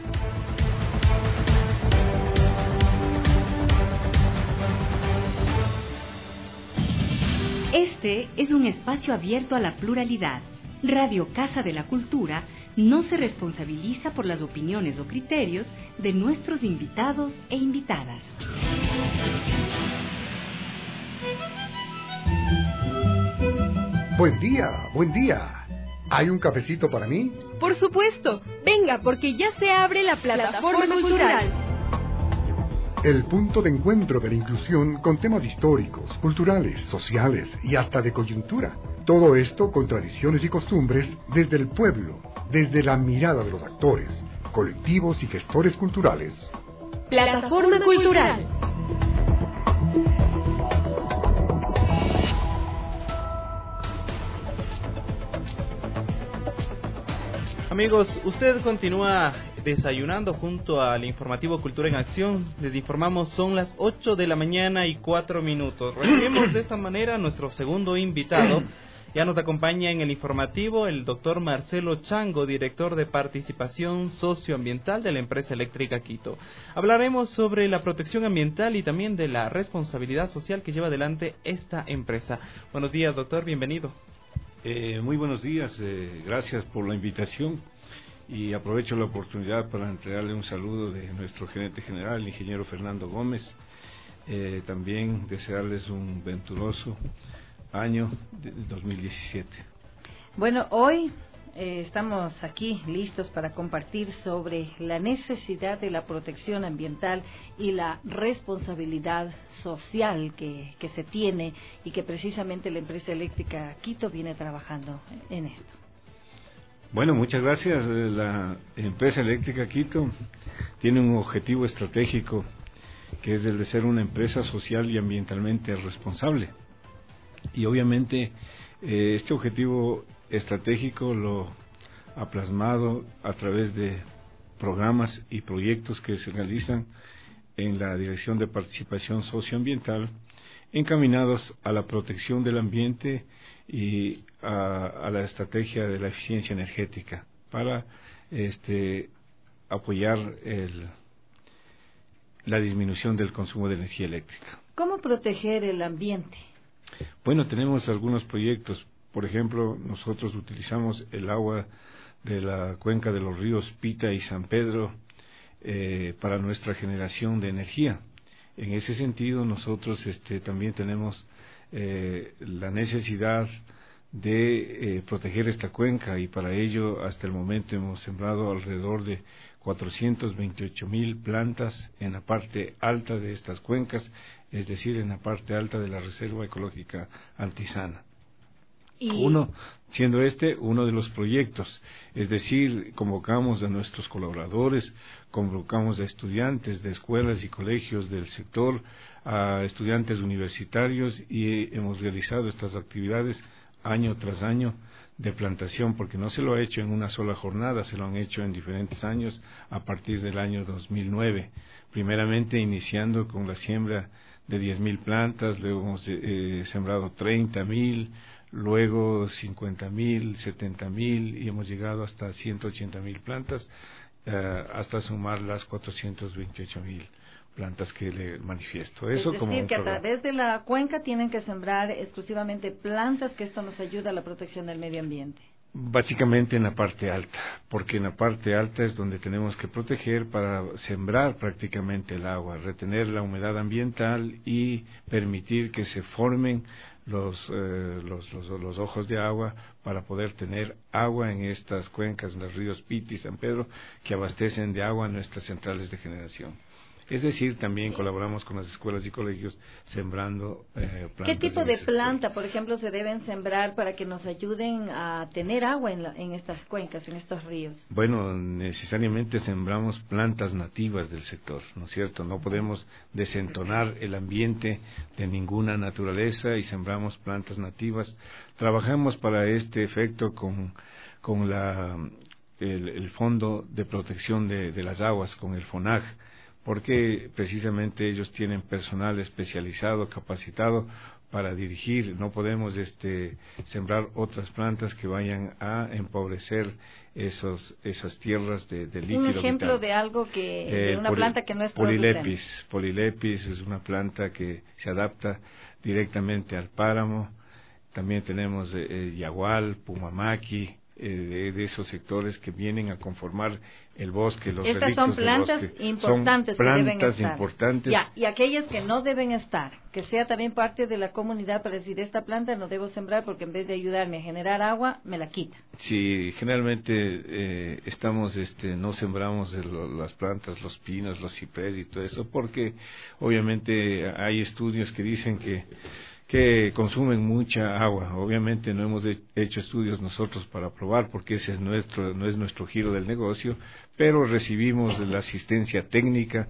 Este es un espacio abierto a la pluralidad. Radio Casa de la Cultura no se responsabiliza por las opiniones o criterios de nuestros invitados e invitadas. Buen día, buen día. ¿Hay un cafecito para mí? Por supuesto. Venga, porque ya se abre la plataforma cultural. El punto de encuentro de la inclusión con temas históricos, culturales, sociales y hasta de coyuntura. Todo esto con tradiciones y costumbres desde el pueblo, desde la mirada de los actores, colectivos y gestores culturales. Plataforma cultural. Amigos, usted continúa desayunando junto al informativo Cultura en Acción. Les informamos, son las ocho de la mañana y cuatro minutos. Recibimos de esta manera a nuestro segundo invitado. Ya nos acompaña en el informativo el doctor Marcelo Chango, director de participación socioambiental de la empresa eléctrica Quito. Hablaremos sobre la protección ambiental y también de la responsabilidad social que lleva adelante esta empresa. Buenos días, doctor, bienvenido. Eh, muy buenos días, eh, gracias por la invitación y aprovecho la oportunidad para entregarle un saludo de nuestro gerente general, el ingeniero Fernando Gómez. Eh, también desearles un venturoso año de dos mil diecisiete. Bueno, hoy eh, estamos aquí listos para compartir sobre la necesidad de la protección ambiental y la responsabilidad social que, que se tiene y que precisamente la empresa eléctrica Quito viene trabajando en esto. Bueno, muchas gracias. La empresa eléctrica Quito tiene un objetivo estratégico que es el de ser una empresa social y ambientalmente responsable. Y obviamente eh, este objetivo estratégico lo ha plasmado a través de programas y proyectos que se realizan en la Dirección de Participación Socioambiental encaminados a la protección del ambiente y a, a la estrategia de la eficiencia energética para este, apoyar el, la disminución del consumo de energía eléctrica. ¿Cómo proteger el ambiente? Bueno, tenemos algunos proyectos. Por ejemplo, nosotros utilizamos el agua de la cuenca de los ríos Pita y San Pedro eh, para nuestra generación de energía. En ese sentido, nosotros este, también tenemos eh, la necesidad de eh, proteger esta cuenca y para ello hasta el momento hemos sembrado alrededor de cuatrocientas veintiocho mil plantas en la parte alta de estas cuencas, es decir, en la parte alta de la Reserva Ecológica Antisana. ¿Y? Uno, siendo este uno de los proyectos, es decir, convocamos a nuestros colaboradores, convocamos a estudiantes de escuelas y colegios del sector, a estudiantes universitarios y hemos realizado estas actividades año tras año de plantación, porque no se lo ha hecho en una sola jornada, se lo han hecho en diferentes años a partir del año dos mil nueve, primeramente iniciando con la siembra de diez mil plantas, luego hemos eh, sembrado treinta mil, luego cincuenta mil, setenta mil y hemos llegado hasta ciento ochenta mil plantas, eh, hasta sumar las cuatrocientas veintiocho mil plantas que le manifiesto. Eso es como decir, un que a programa. través de la cuenca tienen que sembrar exclusivamente plantas, que esto nos ayuda a la protección del medio ambiente. Básicamente en la parte alta, porque en la parte alta es donde tenemos que proteger para sembrar prácticamente el agua, retener la humedad ambiental y permitir que se formen los, eh, los, los, los ojos de agua para poder tener agua en estas cuencas, en los ríos Pita y San Pedro, que abastecen de agua a nuestras centrales de generación. Es decir, también colaboramos con las escuelas y colegios sembrando eh, plantas. ¿Qué tipo de sector. planta, por ejemplo, se deben sembrar para que nos ayuden a tener agua en, la, en estas cuencas, en estos ríos? Bueno, necesariamente sembramos plantas nativas del sector, ¿no es cierto? No podemos desentonar el ambiente de ninguna naturaleza y sembramos plantas nativas. Trabajamos para este efecto con, con la, el, el Fondo de Protección de, de las Aguas, con el FONAG, porque precisamente ellos tienen personal especializado, capacitado para dirigir. No podemos este, sembrar otras plantas que vayan a empobrecer esos, esas tierras de, de líquido vital. Un ejemplo de algo que, de eh, una poli, planta que no es Polilepis. Polilepis es una planta que se adapta directamente al páramo. También tenemos eh, yagual, pumamaqui, eh, de, de esos sectores que vienen a conformar el bosque, los Estas relictos son plantas del bosque. importantes son que deben plantas estar. importantes. Ya, y aquellas que no deben estar, que sea también parte de la comunidad para decir, esta planta no debo sembrar porque en vez de ayudarme a generar agua, me la quita. Sí, generalmente eh, estamos, este, no sembramos el, las plantas, los pinos, los cipreses y todo eso, porque obviamente hay estudios que dicen que que consumen mucha agua. Obviamente no hemos hecho estudios nosotros para probar, porque ese es nuestro, no es nuestro giro del negocio, pero recibimos la asistencia técnica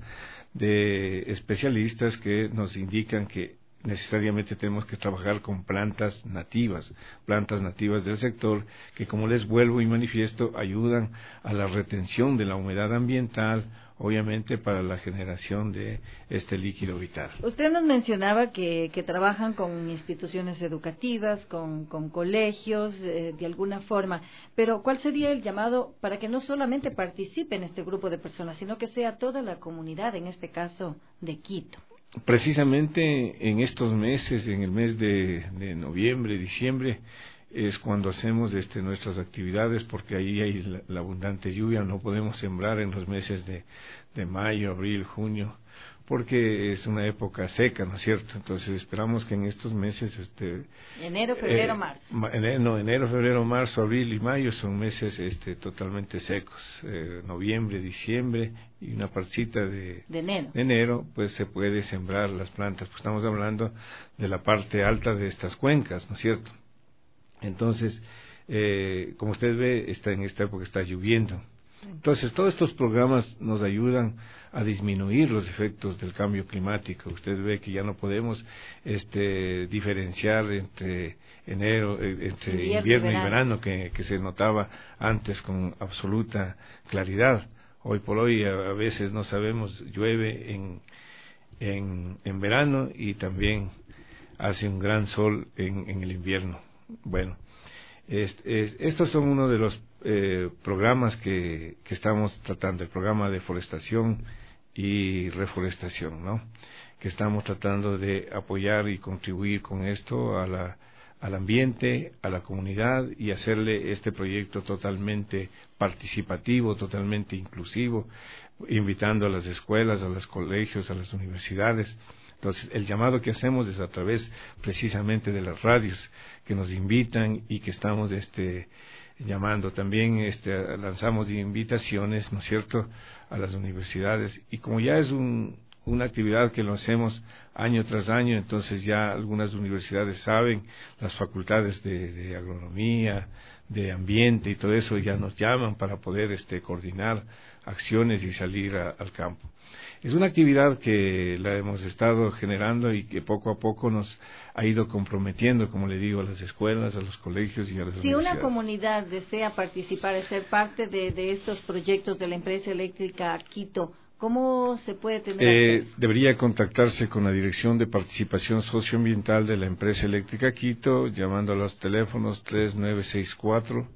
de especialistas que nos indican que necesariamente tenemos que trabajar con plantas nativas, plantas nativas del sector, que como les vuelvo y manifiesto, ayudan a la retención de la humedad ambiental, obviamente para la generación de este líquido vital. Usted nos mencionaba que, que trabajan con instituciones educativas, con, con colegios, eh, de alguna forma, pero ¿cuál sería el llamado para que no solamente participe en este grupo de personas, sino que sea toda la comunidad, en este caso de Quito? Precisamente en estos meses, en el mes de, de noviembre, diciembre, es cuando hacemos este, nuestras actividades, porque ahí hay la, la abundante lluvia, no podemos sembrar en los meses de, de mayo, abril, junio, porque es una época seca, ¿no es cierto? Entonces esperamos que en estos meses... este Enero, febrero, eh, marzo. Ma, enero, no, enero, febrero, marzo, abril y mayo son meses este, totalmente secos. Eh, noviembre, diciembre y una parcita de, de, enero. de enero, pues se puede sembrar las plantas. Pues estamos hablando de la parte alta de estas cuencas, ¿no es cierto? Entonces, eh, como usted ve, está en esta época está lloviendo. Entonces, todos estos programas nos ayudan a disminuir los efectos del cambio climático. Usted ve que ya no podemos este, diferenciar entre enero, eh, entre invierno, invierno y verano, y verano que, que se notaba antes con absoluta claridad. Hoy por hoy a, a veces no sabemos, llueve en, en, en verano y también hace un gran sol en, en el invierno. Bueno, es, es, estos son uno de los eh, programas que, que estamos tratando, el programa de forestación y reforestación, ¿no? Que estamos tratando de apoyar y contribuir con esto a la, al ambiente, a la comunidad y hacerle este proyecto totalmente participativo, totalmente inclusivo, invitando a las escuelas, a los colegios, a las universidades. Entonces, el llamado que hacemos es a través precisamente de las radios que nos invitan y que estamos este, llamando. También este, lanzamos invitaciones, ¿no es cierto?, a las universidades. Y como ya es un, una actividad que lo hacemos año tras año, entonces ya algunas universidades saben, las facultades de, de agronomía, de ambiente y todo eso ya nos llaman para poder este, coordinar acciones y salir a, al campo. Es una actividad que la hemos estado generando y que poco a poco nos ha ido comprometiendo, como le digo, a las escuelas, a los colegios y a las si universidades. Si una comunidad desea participar y ser parte de, de estos proyectos de la empresa eléctrica Quito, ¿cómo se puede tener eh, acceso? Debería contactarse con la Dirección de Participación Socioambiental de la empresa eléctrica Quito, llamando a los teléfonos tres nueve seis cuatro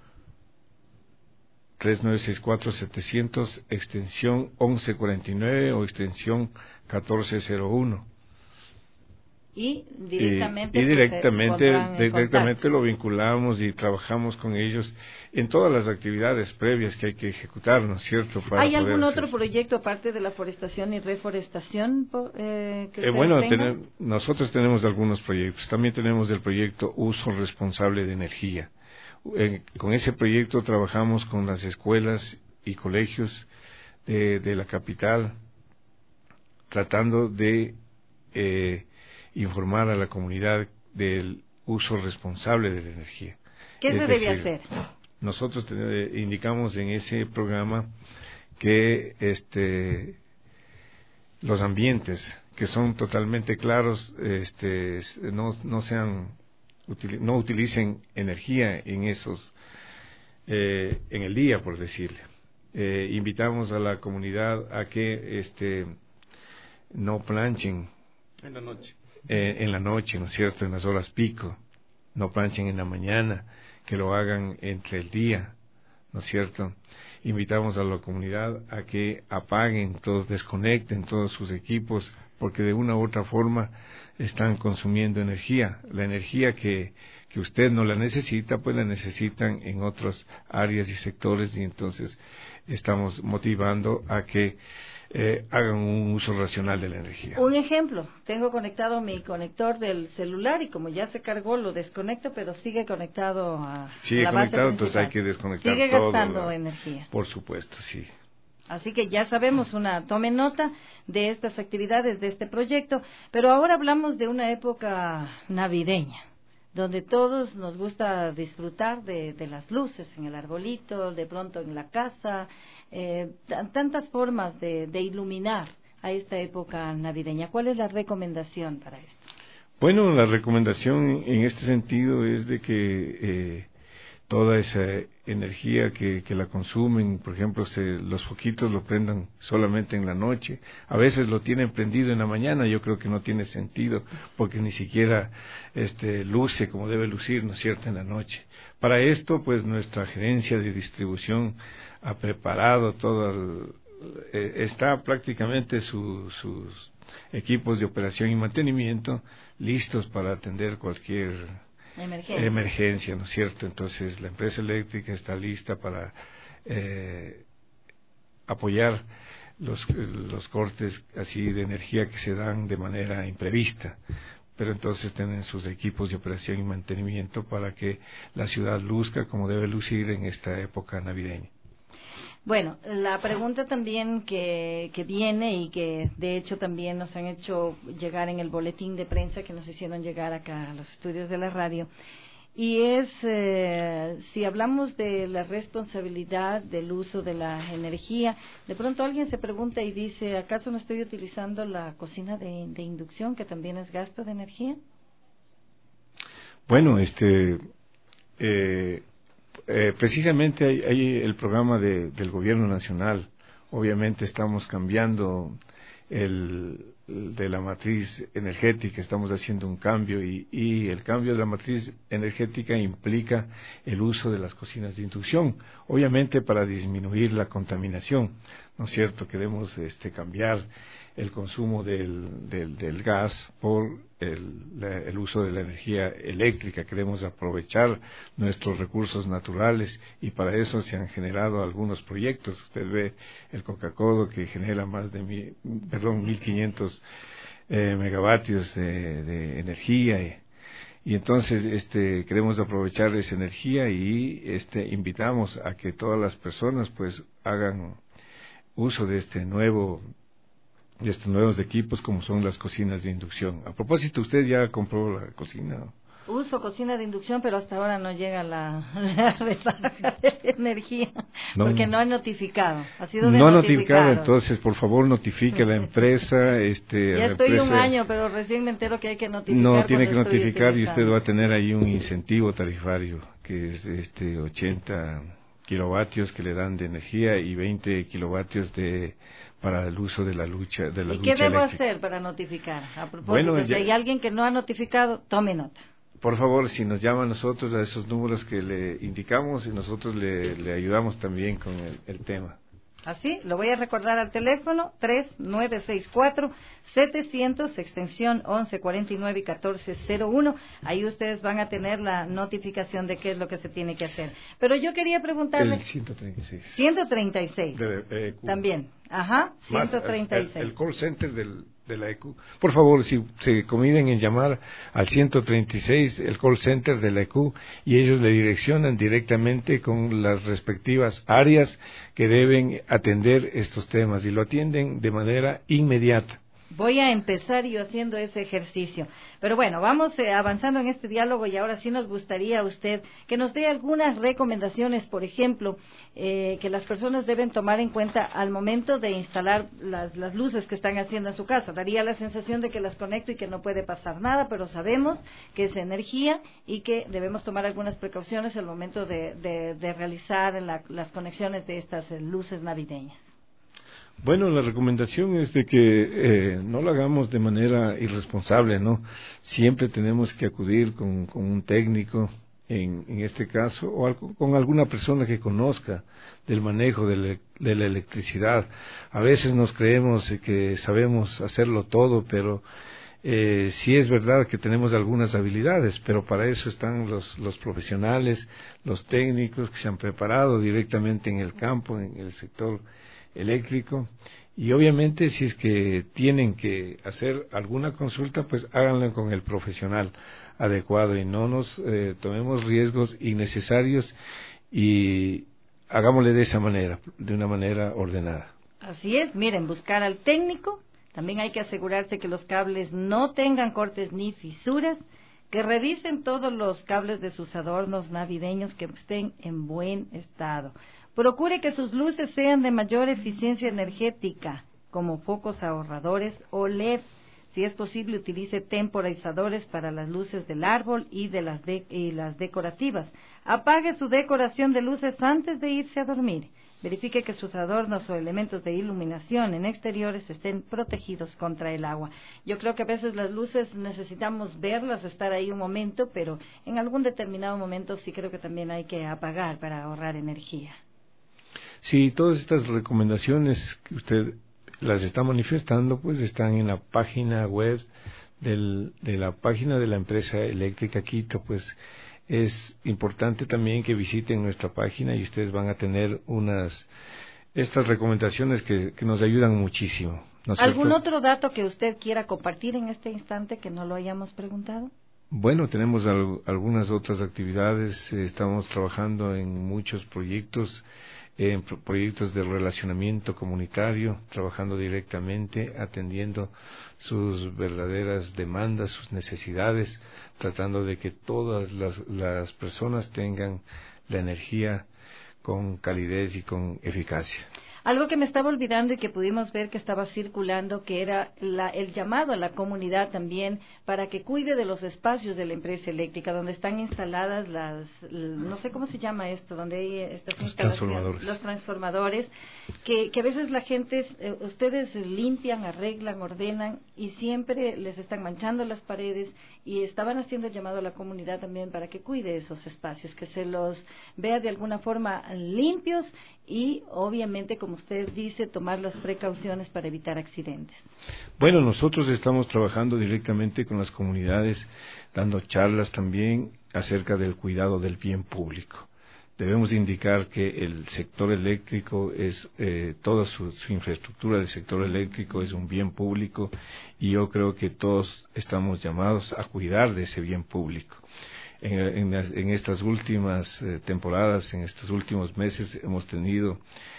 tres nueve seis cuatro setecientos, extensión once cuarenta y nueve o extensión catorce cero uno. Y directamente, y, y directamente, directamente lo vinculamos y trabajamos con ellos en todas las actividades previas que hay que ejecutar, ¿no es cierto? Para ¿Hay algún hacer... otro proyecto aparte de la forestación y reforestación eh, que eh, Bueno, tengan? ten, nosotros tenemos algunos proyectos. También tenemos el proyecto Uso Responsable de Energía. Eh, con ese proyecto trabajamos con las escuelas y colegios de, de la capital, tratando de eh, informar a la comunidad del uso responsable de la energía. ¿Qué es se decir, debe hacer? Nosotros te, indicamos en ese programa que este, los ambientes que son totalmente claros este, no, no sean no utilicen energía en esos eh, en el día, por decirle. Eh, invitamos a la comunidad a que este no planchen en la noche eh, en la noche, ¿no es cierto?, en las horas pico, no planchen en la mañana, que lo hagan entre el día, ¿no es cierto? Invitamos a la comunidad a que apaguen todos, desconecten todos sus equipos, porque de una u otra forma están consumiendo energía. La energía que, que usted no la necesita, pues la necesitan en otras áreas y sectores, y entonces estamos motivando a que eh, hagan un uso racional de la energía. Un ejemplo, tengo conectado mi conector del celular y como ya se cargó lo desconecto, pero sigue conectado a sigue la base conectado, principal. Entonces hay que desconectar sigue todo. Sigue gastando la, energía. Por supuesto, sí. Así que ya sabemos, una tome nota de estas actividades, de este proyecto, pero ahora hablamos de una época navideña, donde todos nos gusta disfrutar de, de las luces en el arbolito, de pronto en la casa, eh, tantas formas de, de iluminar a esta época navideña. ¿Cuál es la recomendación para esto? Bueno, la recomendación en este sentido es de que eh, toda esa energía que, que la consumen, por ejemplo, se, los foquitos lo prendan solamente en la noche, a veces lo tienen prendido en la mañana, yo creo que no tiene sentido, porque ni siquiera este, luce como debe lucir, ¿no es cierto?, en la noche. Para esto, pues nuestra gerencia de distribución ha preparado todo, el, eh, está prácticamente su, sus equipos de operación y mantenimiento listos para atender cualquier Emergencia. emergencia, ¿no es cierto? Entonces la empresa eléctrica está lista para eh, apoyar los, los cortes así de energía que se dan de manera imprevista, pero entonces tienen sus equipos de operación y mantenimiento para que la ciudad luzca como debe lucir en esta época navideña. Bueno, la pregunta también que, que viene y que de hecho también nos han hecho llegar en el boletín de prensa que nos hicieron llegar acá a los estudios de la radio, y es eh, si hablamos de la responsabilidad del uso de la energía, de pronto alguien se pregunta y dice, ¿acaso no estoy utilizando la cocina de, de inducción, que también es gasto de energía? Bueno, este eh, eh, precisamente hay, hay el programa de, del gobierno nacional. Obviamente estamos cambiando el de la matriz energética, estamos haciendo un cambio y, y el cambio de la matriz energética implica el uso de las cocinas de inducción, obviamente para disminuir la contaminación, ¿no es cierto? Queremos este, cambiar el consumo del, del, del gas por el, la, el uso de la energía eléctrica, queremos aprovechar nuestros recursos naturales y para eso se han generado algunos proyectos. Usted ve el Coca-Codo que genera más de mil, perdón, mil quinientos eh, megavatios de, de energía y, y entonces este queremos aprovechar esa energía y este invitamos a que todas las personas pues hagan uso de este nuevo de estos nuevos equipos como son las cocinas de inducción. A propósito, ¿usted ya compró la cocina? Uso cocina de inducción, pero hasta ahora no llega la, la recarga de energía, no, porque no ha notificado. Ha sido no ha notificado, entonces por favor notifique a la empresa. Este, ya a la estoy empresa, un año, pero recién me entero que hay que notificar. No, tiene que notificar y usted va a tener ahí un incentivo tarifario, que es este ochenta kilovatios que le dan de energía y veinte kilovatios de para el uso de la lucha de la ¿Y lucha qué debo eléctrica. hacer para notificar? A propósito, bueno, si hay alguien que no ha notificado, tome nota. Por favor, si nos llama a nosotros a esos números que le indicamos y nosotros le, le ayudamos también con el, el tema. Así, lo voy a recordar al teléfono tres nueve seis cuatro setecientos extensión once cuarenta y nueve y catorce cero uno. Ahí ustedes van a tener la notificación de qué es lo que se tiene que hacer. Pero yo quería preguntarle... El ciento treinta y seis. ciento treinta y seis. De, eh, también. Ajá, ciento treinta y seis. El, el call center del, de la E Q. Por favor, si se conviden en llamar al ciento treinta y seis, el call center de la E Q, y ellos le direccionan directamente con las respectivas áreas que deben atender estos temas y lo atienden de manera inmediata. Voy a empezar yo haciendo ese ejercicio. Pero bueno, vamos eh, avanzando en este diálogo y ahora sí nos gustaría a usted que nos dé algunas recomendaciones, por ejemplo, eh, que las personas deben tomar en cuenta al momento de instalar las, las luces que están haciendo en su casa. Daría la sensación de que las conecto y que no puede pasar nada, pero sabemos que es energía y que debemos tomar algunas precauciones al momento de, de, de realizar la, las conexiones de estas eh, luces navideñas. Bueno, la recomendación es de que eh, no lo hagamos de manera irresponsable, ¿no? Siempre tenemos que acudir con, con un técnico, en, en este caso, o algo, con alguna persona que conozca del manejo de, le, de la electricidad. A veces nos creemos que sabemos hacerlo todo, pero eh, sí es verdad que tenemos algunas habilidades, pero para eso están los, los profesionales, los técnicos que se han preparado directamente en el campo, en el sector eléctrico, y obviamente si es que tienen que hacer alguna consulta, pues háganlo con el profesional adecuado y no nos eh, tomemos riesgos innecesarios y hagámosle de esa manera, de una manera ordenada. Así es, miren, buscar al técnico, también hay que asegurarse que los cables no tengan cortes ni fisuras, que revisen todos los cables de sus adornos navideños que estén en buen estado. Procure que sus luces sean de mayor eficiencia energética, como focos ahorradores o L E D. Si es posible, utilice temporizadores para las luces del árbol y de las, de, y las decorativas. Apague su decoración de luces antes de irse a dormir. Verifique que sus adornos o elementos de iluminación en exteriores estén protegidos contra el agua. Yo creo que a veces las luces necesitamos verlas, estar ahí un momento, pero en algún determinado momento sí creo que también hay que apagar para ahorrar energía. Sí, todas estas recomendaciones que usted las está manifestando, pues están en la página web del, de la página de la empresa eléctrica Quito. Pues es importante también que visiten nuestra página y ustedes van a tener unas estas recomendaciones que, que nos ayudan muchísimo. ¿No es ¿Algún cierto? otro dato que usted quiera compartir en este instante que no lo hayamos preguntado? Bueno, tenemos al, algunas otras actividades, eh, estamos trabajando en muchos proyectos, eh, en pro proyectos de relacionamiento comunitario, trabajando directamente, atendiendo sus verdaderas demandas, sus necesidades, tratando de que todas las, las personas tengan la energía con calidez y con eficacia. Algo que me estaba olvidando y que pudimos ver que estaba circulando, que era la, el llamado a la comunidad también para que cuide de los espacios de la empresa eléctrica, donde están instaladas las, no sé cómo se llama esto, donde hay estas los instalaciones, transformadores, los transformadores, que, que a veces la gente, eh, ustedes limpian, arreglan, ordenan y siempre les están manchando las paredes, y estaban haciendo el llamado a la comunidad también para que cuide esos espacios, que se los vea de alguna forma limpios y obviamente, como usted dice, tomar las precauciones para evitar accidentes. Bueno, nosotros estamos trabajando directamente con las comunidades, dando charlas también acerca del cuidado del bien público. Debemos indicar que el sector eléctrico es, eh, toda su, su infraestructura del sector eléctrico es un bien público, y yo creo que todos estamos llamados a cuidar de ese bien público. En, en, las, en estas últimas eh, temporadas, en estos últimos meses, hemos tenido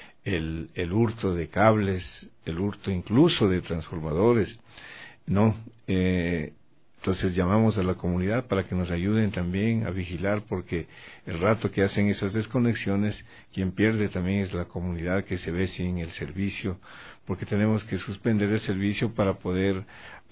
el, el hurto de cables, el hurto incluso de transformadores, ¿no? Eh, Entonces llamamos a la comunidad para que nos ayuden también a vigilar, porque el rato que hacen esas desconexiones, quien pierde también es la comunidad, que se ve sin el servicio, porque tenemos que suspender el servicio para poder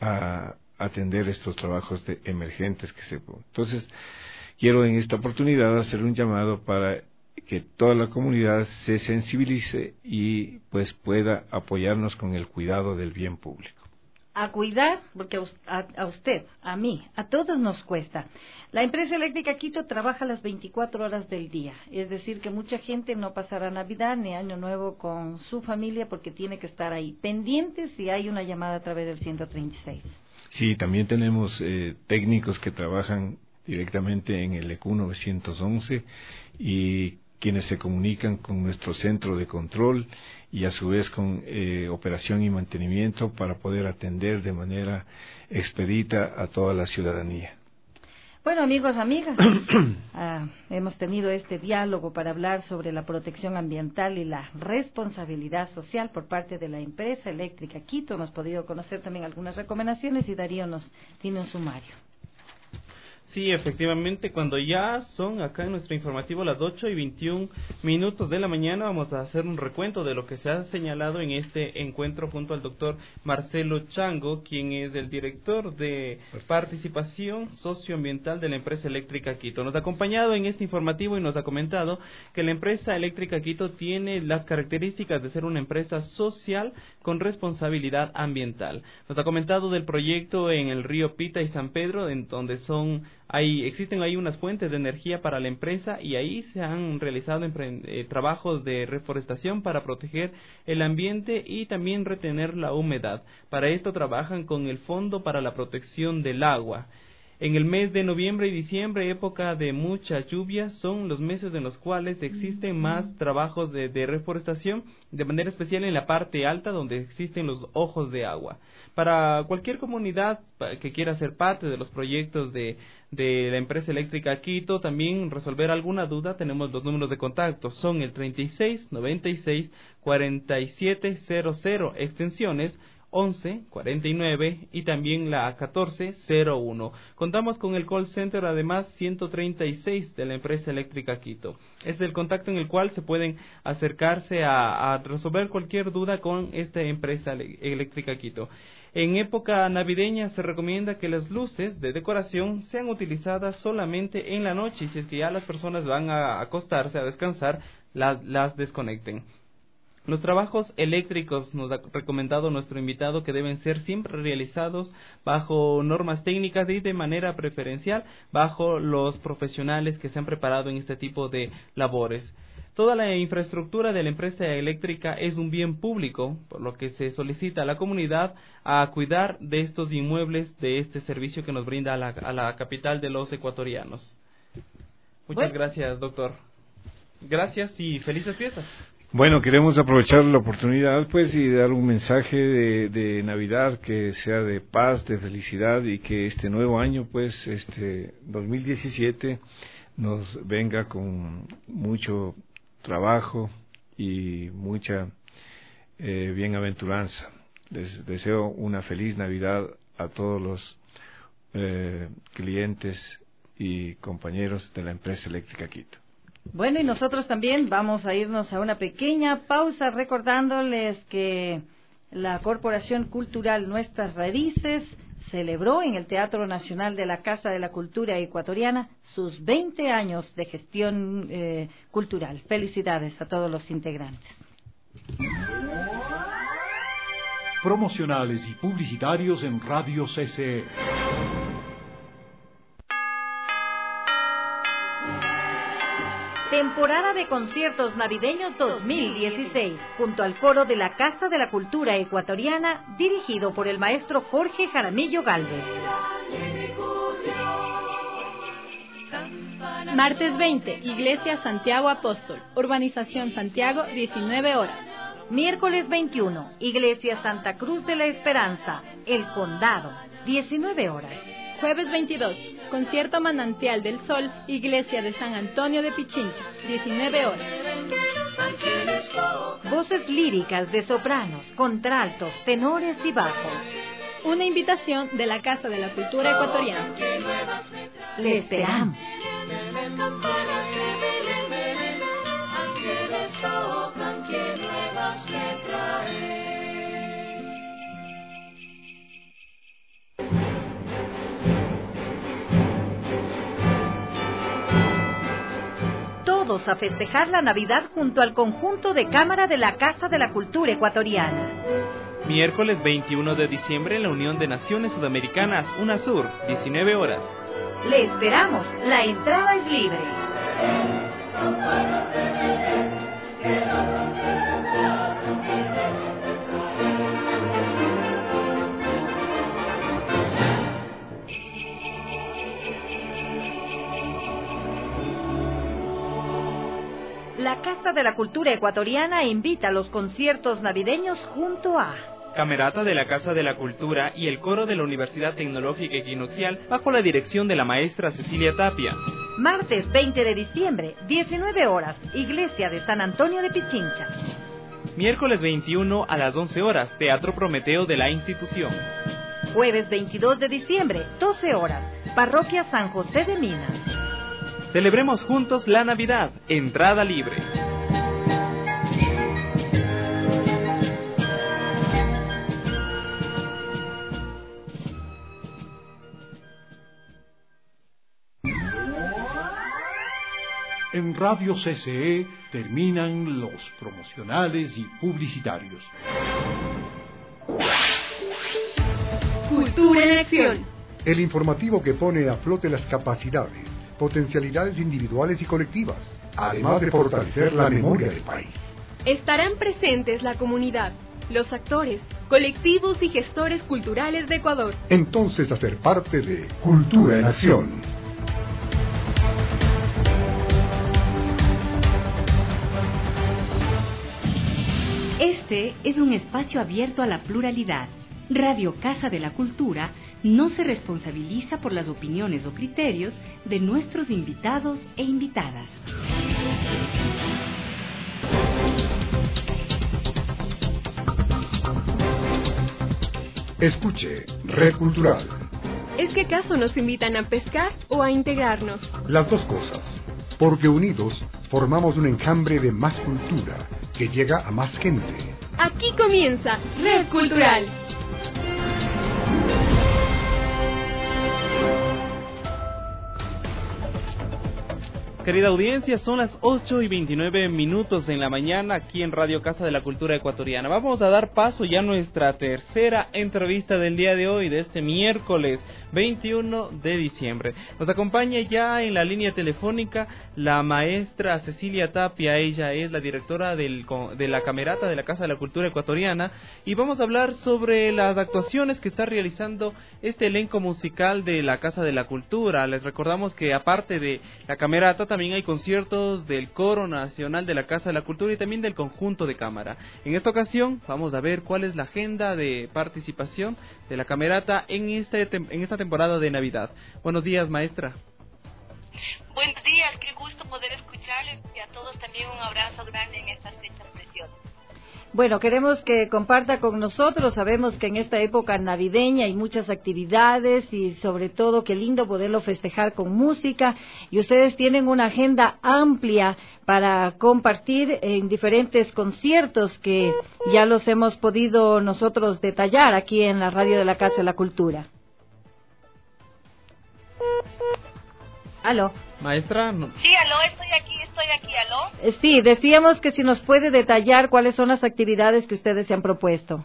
a, atender estos trabajos de emergentes que se... Entonces quiero en esta oportunidad hacer un llamado para que toda la comunidad se sensibilice y pues pueda apoyarnos con el cuidado del bien público. A cuidar, porque a, a usted, a mí, a todos nos cuesta. La empresa eléctrica Quito trabaja las veinticuatro horas del día, es decir, que mucha gente no pasará Navidad ni Año Nuevo con su familia porque tiene que estar ahí pendientes si hay una llamada a través del ciento treinta y seis. Sí, también tenemos eh, técnicos que trabajan directamente en el E Q novecientos once y quienes se comunican con nuestro centro de control y a su vez con eh, operación y mantenimiento para poder atender de manera expedita a toda la ciudadanía. Bueno, amigos, amigas, ah, hemos tenido este diálogo para hablar sobre la protección ambiental y la responsabilidad social por parte de la empresa eléctrica Quito. Hemos podido conocer también algunas recomendaciones y Darío nos tiene un sumario. Sí, efectivamente, cuando ya son acá en nuestro informativo las ocho y veintiún minutos de la mañana, vamos a hacer un recuento de lo que se ha señalado en este encuentro junto al doctor Marcelo Chango, quien es el director de participación socioambiental de la empresa eléctrica Quito. Nos ha acompañado en este informativo y nos ha comentado que la empresa eléctrica Quito tiene las características de ser una empresa social con responsabilidad ambiental. Nos ha comentado del proyecto en el río Pita y San Pedro, en donde son Hay, existen ahí unas fuentes de energía para la empresa y ahí se han realizado eh, trabajos de reforestación para proteger el ambiente y también retener la humedad. Para esto trabajan con el Fondo para la Protección del Agua. En el mes de noviembre y diciembre, época de mucha lluvia, son los meses en los cuales existen más trabajos de, de reforestación, de manera especial en la parte alta donde existen los ojos de agua. Para cualquier comunidad que quiera ser parte de los proyectos de, de la empresa eléctrica Quito, también resolver alguna duda, tenemos los números de contacto, son el treinta y seis, noventa y seis, cuarenta y siete cero cero, extensiones once, cuarenta y nueve y también la catorce cero uno. Contamos con el call center además ciento treinta y seis de la empresa eléctrica Quito. Es el contacto en el cual se pueden acercarse a, a resolver cualquier duda con esta empresa eléctrica Quito. En época navideña se recomienda que las luces de decoración sean utilizadas solamente en la noche y si es que ya las personas van a acostarse a descansar, la, las desconecten. Los trabajos eléctricos, nos ha recomendado nuestro invitado, que deben ser siempre realizados bajo normas técnicas y de manera preferencial bajo los profesionales que se han preparado en este tipo de labores. Toda la infraestructura de la empresa eléctrica es un bien público, por lo que se solicita a la comunidad a cuidar de estos inmuebles, de este servicio que nos brinda a la, a la capital de los ecuatorianos. Muchas bueno. gracias, doctor. Gracias y felices fiestas. Bueno, queremos aprovechar la oportunidad pues y dar un mensaje de, de Navidad que sea de paz, de felicidad y que este nuevo año pues este dos mil diecisiete nos venga con mucho trabajo y mucha eh, bienaventuranza. Les deseo una feliz Navidad a todos los eh, clientes y compañeros de la empresa eléctrica Quito. Bueno, y nosotros también vamos a irnos a una pequeña pausa recordándoles que la Corporación Cultural Nuestras Raíces celebró en el Teatro Nacional de la Casa de la Cultura Ecuatoriana sus veinte años de gestión eh, cultural. Felicidades a todos los integrantes. Promocionales y publicitarios en Radio C C E. Temporada de conciertos navideños dos mil dieciséis, junto al coro de la Casa de la Cultura Ecuatoriana, dirigido por el maestro Jorge Jaramillo Gálvez. Martes veinte, Iglesia Santiago Apóstol, Urbanización Santiago, diecinueve horas. Miércoles veintiuno, Iglesia Santa Cruz de la Esperanza, El Condado, diecinueve horas. Jueves veintidós, Concierto Manantial del Sol, Iglesia de San Antonio de Pichincha, diecinueve horas. Voces líricas de sopranos, contraltos, tenores y bajos. Una invitación de la Casa de la Cultura Ecuatoriana. Le esperamos. Todos a festejar la Navidad junto al conjunto de cámara de la Casa de la Cultura Ecuatoriana. Miércoles veintiuno de diciembre en la Unión de Naciones Sudamericanas, UNASUR, diecinueve horas. Le esperamos, la entrada es libre. La Casa de la Cultura Ecuatoriana invita a los conciertos navideños junto a Camerata de la Casa de la Cultura y el coro de la Universidad Tecnológica Equinoccial bajo la dirección de la maestra Cecilia Tapia. Martes veinte de diciembre, diecinueve horas, Iglesia de San Antonio de Pichincha. Miércoles veintiuno a las once horas, Teatro Prometeo de la institución. Jueves veintidós de diciembre, doce horas, Parroquia San José de Minas. Celebremos juntos la Navidad, entrada libre. En Radio C C E terminan los promocionales y publicitarios. Cultura en acción. El informativo que pone a flote las capacidades, potencialidades individuales y colectivas, además de fortalecer la memoria del país. Estarán presentes la comunidad, los actores, colectivos y gestores culturales de Ecuador. Entonces, hacer parte de Cultura en Acción. Este es un espacio abierto a la pluralidad. Radio Casa de la Cultura no se responsabiliza por las opiniones o criterios de nuestros invitados e invitadas. Escuche, Red Cultural. ¿Es que acaso nos invitan a pescar o a integrarnos? Las dos cosas, porque unidos formamos un enjambre de más cultura que llega a más gente. Aquí comienza Red Cultural. Querida audiencia, son las ocho y veintinueve minutos en la mañana aquí en Radio Casa de la Cultura Ecuatoriana. Vamos a dar paso ya a nuestra tercera entrevista del día de hoy, de este miércoles veintiuno de diciembre. Nos acompaña ya en la línea telefónica la maestra Cecilia Tapia. Ella es la directora del, de la Camerata de la Casa de la Cultura Ecuatoriana, y vamos a hablar sobre las actuaciones que está realizando este elenco musical de la Casa de la Cultura. Les recordamos que aparte de la Camerata también hay conciertos del Coro Nacional de la Casa de la Cultura y también del conjunto de cámara. En esta ocasión vamos a ver cuál es la agenda de participación de la Camerata en, este, en esta temporada de Navidad. Buenos días, maestra. Buenos días, qué gusto poder escucharles, y a todos también un abrazo grande en estas fechas preciosas. Bueno, queremos que comparta con nosotros. Sabemos que en esta época navideña hay muchas actividades y sobre todo qué lindo poderlo festejar con música, y ustedes tienen una agenda amplia para compartir en diferentes conciertos que ya los hemos podido nosotros detallar aquí en la radio de la Casa de la Cultura. ¿Aló? Maestra. No. Sí, aló, estoy aquí, estoy aquí, aló. Eh, sí, decíamos que si nos puede detallar cuáles son las actividades que ustedes se han propuesto.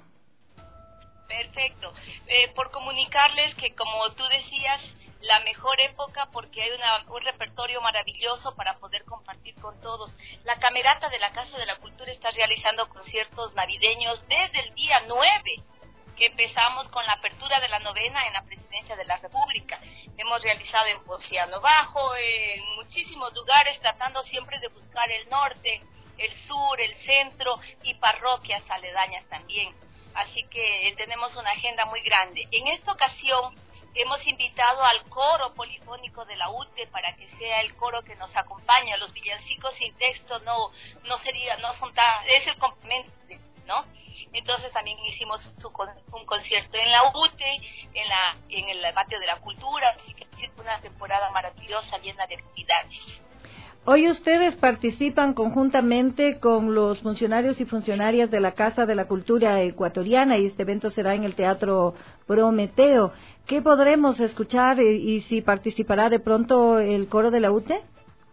Perfecto. Eh, por comunicarles que, como tú decías, la mejor época porque hay una, un repertorio maravilloso para poder compartir con todos. La Camerata de la Casa de la Cultura está realizando conciertos navideños desde el día nueve. Que empezamos con la apertura de la novena en la Presidencia de la República. Hemos realizado en Ponciano Bajo, en muchísimos lugares, tratando siempre de buscar el norte, el sur, el centro y parroquias aledañas también. Así que eh, tenemos una agenda muy grande. En esta ocasión hemos invitado al coro polifónico de la U T E para que sea el coro que nos acompaña. Los villancicos sin texto no no sería, no son tan, es el complemento, ¿no? Entonces también hicimos su, un concierto en la U T E, en, la, en el Patio de la Cultura, así que es una temporada maravillosa, llena de actividades. Hoy ustedes participan conjuntamente con los funcionarios y funcionarias de la Casa de la Cultura Ecuatoriana, y este evento será en el Teatro Prometeo. ¿Qué podremos escuchar y, y si participará de pronto el coro de la U T E?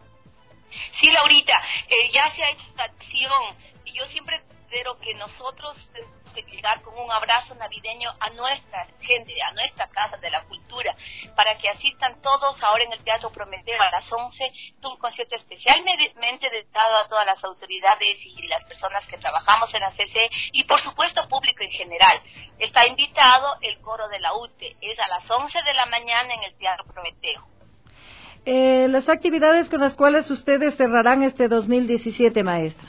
Sí, Laurita, eh, ya se ha hecho esta acción, y yo siempre considero que nosotros tenemos que llegar con un abrazo navideño a nuestra gente, a nuestra Casa de la Cultura, para que asistan todos ahora en el Teatro Prometeo a las once, un concierto especialmente dedicado a todas las autoridades y las personas que trabajamos en la C C y por supuesto público en general. Está invitado el coro de la U T E, es a las once de la mañana en el Teatro Prometeo. Eh, las actividades con las cuales ustedes cerrarán este dos mil diecisiete, maestra.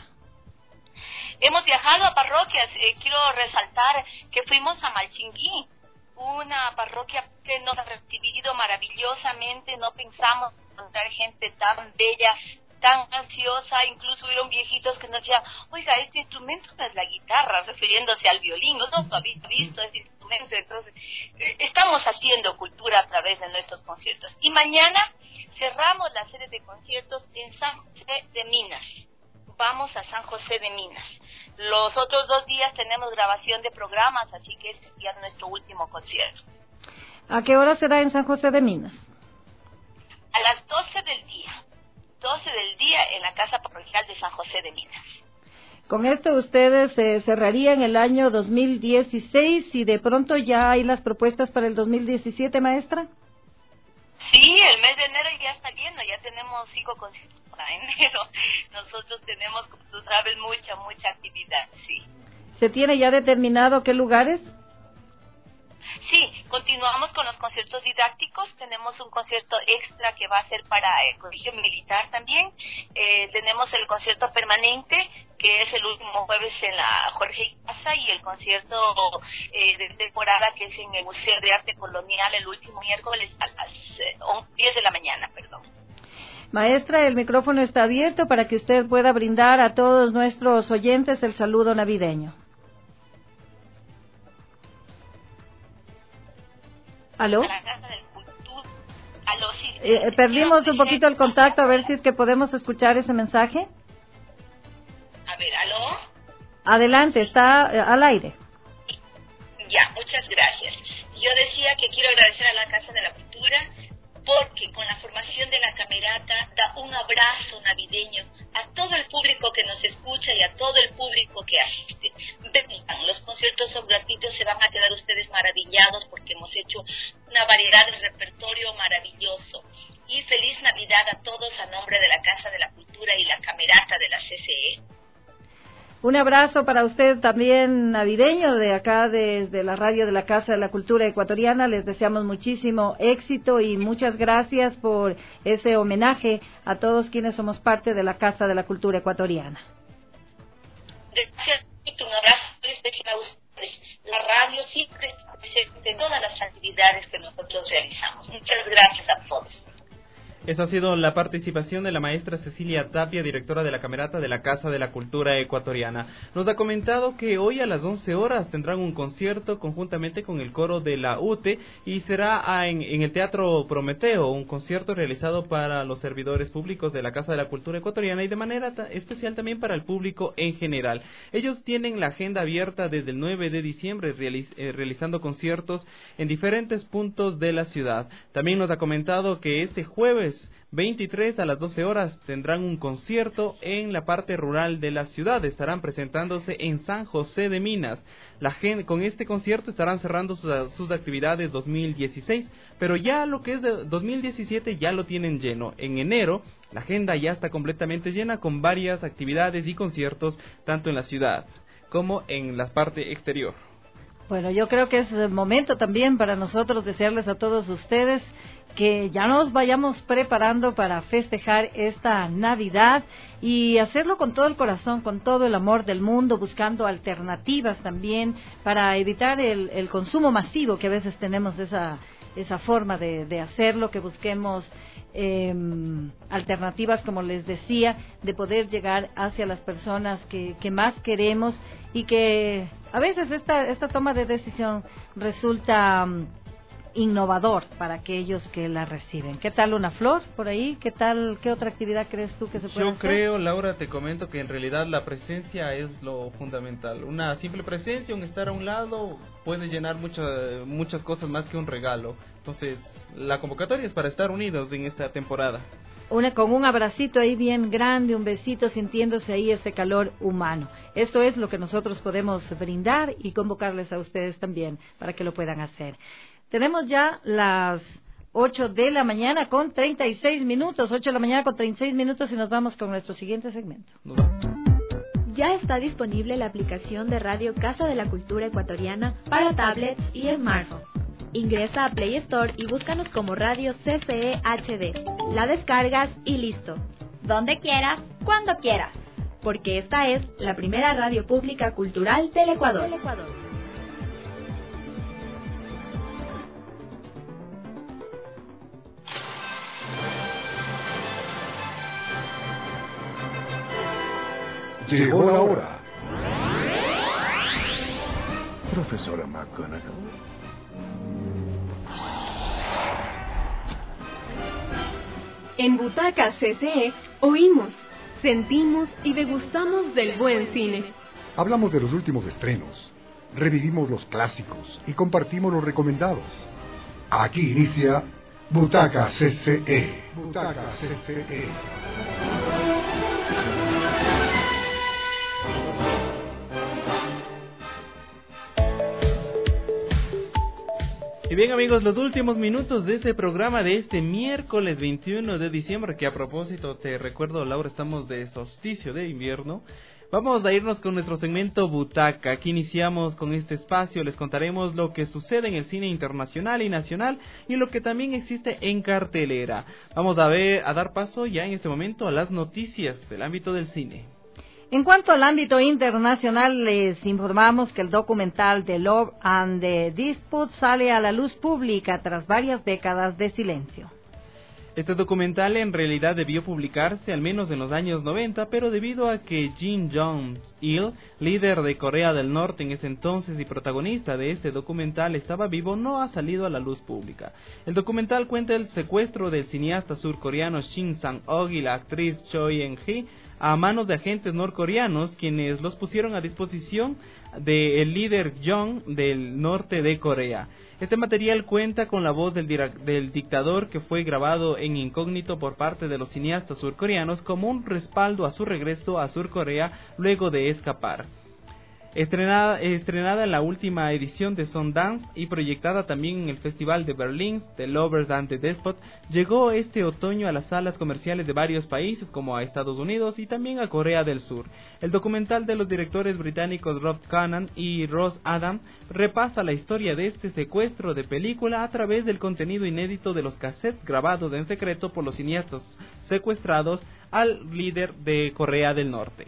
Hemos viajado a parroquias, eh, quiero resaltar que fuimos a Malchinguí, una parroquia que nos ha recibido maravillosamente. No pensamos encontrar gente tan bella, tan ansiosa. Incluso hubieron viejitos que nos decían, oiga, este instrumento no es la guitarra, refiriéndose al violín, no no habéis visto este instrumento. Entonces, eh, estamos haciendo cultura a través de nuestros conciertos. Y mañana cerramos la serie de conciertos en San José de Minas. Vamos a San José de Minas. Los otros dos días tenemos grabación de programas, así que este es ya nuestro último concierto. ¿A qué hora será en San José de Minas? A las doce del día. doce del día en la Casa Parroquial de San José de Minas. Con esto ustedes eh, cerrarían el año dos mil dieciséis, y de pronto ya hay las propuestas para el dos mil diecisiete, maestra. Sí, el mes de enero ya está lleno, ya tenemos cinco conciertos para enero. Nosotros tenemos, como tú sabes, mucha, mucha actividad, sí. ¿Se tiene ya determinado qué lugares? Sí, continuamos con los conciertos didácticos. Tenemos un concierto extra que va a ser para el Colegio Militar también. Eh, tenemos el concierto permanente, que es el último jueves en la Jorge Icaza, y el concierto eh, de temporada, que es en el Museo de Arte Colonial, el último miércoles a las eh, diez de la mañana, perdón. Maestra, el micrófono está abierto para que usted pueda brindar a todos nuestros oyentes el saludo navideño. ¿Aló? A la Casa del Cultura. ¿Aló? Sí. Eh, perdimos un poquito el contacto, a ver si es que podemos escuchar ese mensaje. A ver, ¿aló? Adelante, está eh, al aire. Ya, muchas gracias. Yo decía que quiero agradecer a la Casa de la Cultura porque con la formación de la camerata da un abrazo navideño a todo el público que nos escucha y a todo el público que asiste. Vengan, los conciertos son gratuitos, se van a quedar ustedes maravillados porque hemos hecho una variedad de repertorio maravilloso. Y feliz Navidad a todos a nombre de la Casa de la Cultura y la camerata de la C C E. Un abrazo para usted también navideño de acá desde la radio de la Casa de la Cultura Ecuatoriana. Les deseamos muchísimo éxito y muchas gracias por ese homenaje a todos quienes somos parte de la Casa de la Cultura Ecuatoriana. Gracias, un abrazo especial a ustedes. La radio siempre está presente en todas las actividades que nosotros realizamos. Muchas gracias a todos. Esa ha sido la participación de la maestra Cecilia Tapia, directora de la Camerata de la Casa de la Cultura Ecuatoriana. Nos ha comentado que hoy a las once horas tendrán un concierto conjuntamente con el coro de la U T E y será en, en el Teatro Prometeo, un concierto realizado para los servidores públicos de la Casa de la Cultura Ecuatoriana y de manera especial también para el público en general. Ellos tienen la agenda abierta desde el nueve de diciembre realiz, eh, realizando conciertos en diferentes puntos de la ciudad. También nos ha comentado que este jueves veintitrés a las doce horas tendrán un concierto en la parte rural de la ciudad. Estarán presentándose en San José de Minas. La gente, con este concierto estarán cerrando sus, sus actividades dos mil dieciséis, pero ya lo que es de dos mil diecisiete ya lo tienen lleno. En enero la agenda ya está completamente llena con varias actividades y conciertos tanto en la ciudad como en la parte exterior. Bueno, yo creo que es el momento también para nosotros desearles a todos ustedes que ya nos vayamos preparando para festejar esta Navidad y hacerlo con todo el corazón, con todo el amor del mundo, buscando alternativas también para evitar el, el consumo masivo que a veces tenemos esa esa forma de, de hacerlo, que busquemos eh, alternativas, como les decía, de poder llegar hacia las personas que, que más queremos y que a veces esta esta toma de decisión resulta um, innovador para aquellos que la reciben. ¿Qué tal una flor por ahí? ¿Qué tal, qué otra actividad crees tú que se puede Yo hacer? Yo creo, Laura, te comento que en realidad la presencia es lo fundamental. Una simple presencia, un estar a un lado, puede llenar mucha, muchas cosas más que un regalo. Entonces, la convocatoria es para estar unidos en esta temporada. Una, con un abracito ahí bien grande, un besito, sintiéndose ahí ese calor humano. Eso es lo que nosotros podemos brindar y convocarles a ustedes también para que lo puedan hacer. Tenemos ya las ocho de la mañana con treinta y seis minutos, ocho de la mañana con treinta y seis minutos y nos vamos con nuestro siguiente segmento. Ya está disponible la aplicación de Radio Casa de la Cultura Ecuatoriana para tablets y smartphones. Ingresa a Play Store y búscanos como Radio C C E H D. La descargas y listo. Donde quieras, cuando quieras. Porque esta es la primera radio pública cultural del Ecuador. Del Ecuador. Llegó la hora. Profesora McGonagall. En Butaca C C E oímos, sentimos y degustamos del buen cine. Hablamos de los últimos estrenos, revivimos los clásicos y compartimos los recomendados. Aquí inicia Butaca C C E. Butaca C C E. Y bien, amigos, los últimos minutos de este programa de este miércoles veintiuno de diciembre, que a propósito, te recuerdo, Laura, estamos de solsticio de invierno. Vamos a irnos con nuestro segmento Butaca. Aquí iniciamos con este espacio, les contaremos lo que sucede en el cine internacional y nacional y lo que también existe en cartelera. Vamos a ver, a dar paso ya en este momento a las noticias del ámbito del cine. En cuanto al ámbito internacional, les informamos que el documental The Love and the Dispute sale a la luz pública tras varias décadas de silencio. Este documental en realidad debió publicarse al menos en los años noventa, pero debido a que Kim Jong-il, líder de Corea del Norte en ese entonces y protagonista de este documental, estaba vivo, no ha salido a la luz pública. El documental cuenta el secuestro del cineasta surcoreano Shin Sang-ok y la actriz Choi Eun-hee a manos de agentes norcoreanos, quienes los pusieron a disposición del líder Jong del norte de Corea. Este material cuenta con la voz del, del dictador, que fue grabado en incógnito por parte de los cineastas surcoreanos como un respaldo a su regreso a Surcorea luego de escapar. Estrenada, estrenada en la última edición de Sundance y proyectada también en el Festival de Berlín, The Lovers and the Despot, llegó este otoño a las salas comerciales de varios países como a Estados Unidos y también a Corea del Sur. El documental de los directores británicos Rob Conan y Ross Adam repasa la historia de este secuestro de película a través del contenido inédito de los cassettes grabados en secreto por los cineastas secuestrados al líder de Corea del Norte.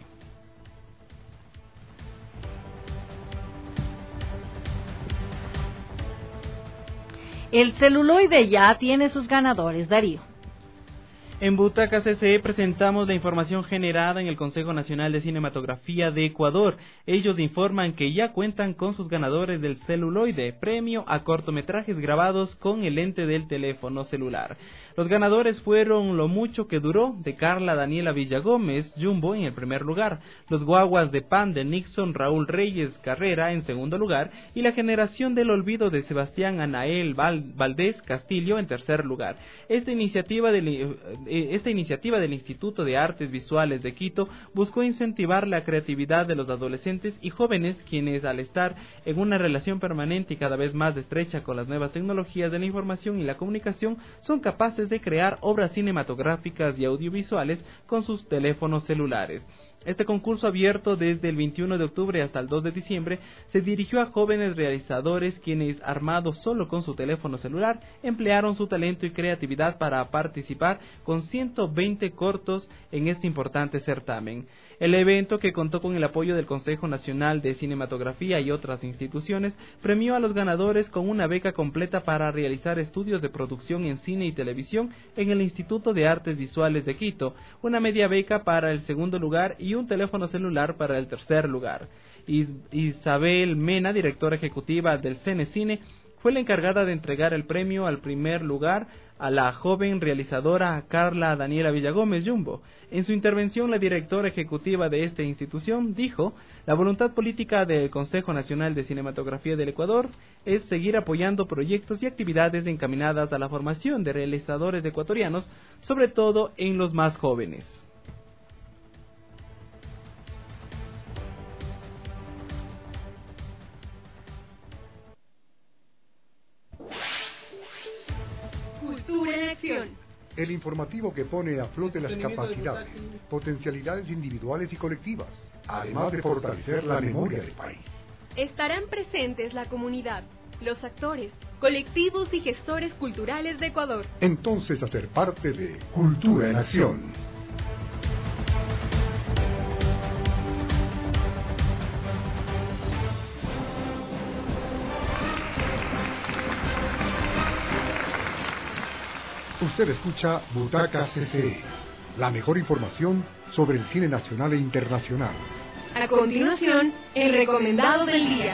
El celuloide ya tiene sus ganadores, Darío. En Butaca C C E presentamos la información generada en el Consejo Nacional de Cinematografía de Ecuador. Ellos informan que ya cuentan con sus ganadores del celuloide, premio a cortometrajes grabados con el lente del teléfono celular. Los ganadores fueron Lo mucho que duró, de Carla Daniela Villagómez, Jumbo en el primer lugar, Los guaguas de pan, de Nixon Raúl Reyes Carrera en segundo lugar, y La generación del olvido, de Sebastián Anael Val- Valdés Castillo en tercer lugar. Esta iniciativa del Esta iniciativa del Instituto de Artes Visuales de Quito buscó incentivar la creatividad de los adolescentes y jóvenes, quienes al estar en una relación permanente y cada vez más estrecha con las nuevas tecnologías de la información y la comunicación, son capaces de crear obras cinematográficas y audiovisuales con sus teléfonos celulares. Este concurso, abierto desde el veintiuno de octubre hasta el dos de diciembre, se dirigió a jóvenes realizadores quienes, armados solo con su teléfono celular, emplearon su talento y creatividad para participar con ciento veinte cortos en este importante certamen. El evento, que contó con el apoyo del Consejo Nacional de Cinematografía y otras instituciones, premió a los ganadores con una beca completa para realizar estudios de producción en cine y televisión en el Instituto de Artes Visuales de Quito, una media beca para el segundo lugar y un teléfono celular para el tercer lugar. Is- Isabel Mena, directora ejecutiva del Cenecine, fue la encargada de entregar el premio al primer lugar a la joven realizadora Carla Daniela Villagómez Jumbo. En su intervención, la directora ejecutiva de esta institución dijo: la voluntad política del Consejo Nacional de Cinematografía del Ecuador es seguir apoyando proyectos y actividades encaminadas a la formación de realizadores ecuatorianos, sobre todo en los más jóvenes. Cultura en acción. El informativo que pone a flote las capacidades, potencialidades individuales y colectivas, además de fortalecer la memoria del país. Estarán presentes la comunidad, los actores, colectivos y gestores culturales de Ecuador. Entonces, hacer parte de Cultura en Acción. Usted escucha Butaca C C E, la mejor información sobre el cine nacional e internacional. A continuación, el recomendado del día.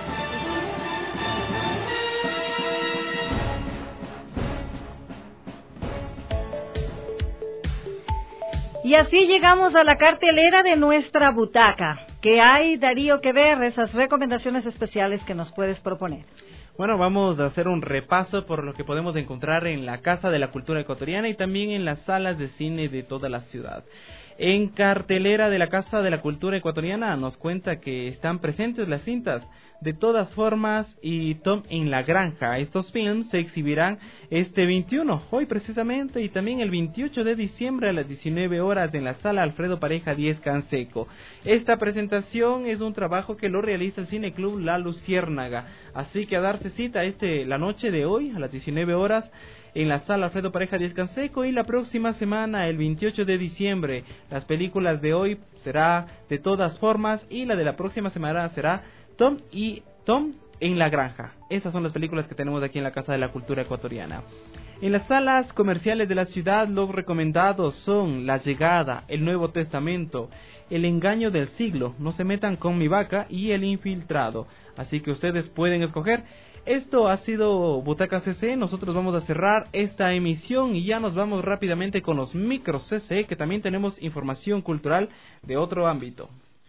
Y así llegamos a la cartelera de nuestra butaca. ¿Qué hay, Darío, que ver? Esas recomendaciones especiales que nos puedes proponer. Bueno, vamos a hacer un repaso por lo que podemos encontrar en la Casa de la Cultura Ecuatoriana y también en las salas de cine de toda la ciudad. En cartelera de la Casa de la Cultura Ecuatoriana nos cuenta que están presentes las cintas De todas formas y Tom en la Granja. Estos films se exhibirán este veintiuno, hoy precisamente, y también el veintiocho de diciembre a las diecinueve horas en la Sala Alfredo Pareja diez Canseco. Esta presentación es un trabajo que lo realiza el Cine Club La Luciérnaga, así que a darse cita este la noche de hoy a las diecinueve horas en la Sala Alfredo Pareja diez Canseco, y la próxima semana, el veintiocho de diciembre, las películas de hoy será De todas formas y la de la próxima semana será Tom y Tom en la Granja. Estas son las películas que tenemos aquí en la Casa de la Cultura Ecuatoriana. En las salas comerciales de la ciudad, los recomendados son La Llegada, El Nuevo Testamento, El Engaño del Siglo, No se metan con mi vaca y El Infiltrado. Así que ustedes pueden escoger. Esto ha sido Butaca C C E. Nosotros vamos a cerrar esta emisión y ya nos vamos rápidamente con los micros C C E, que también tenemos información cultural de otro ámbito.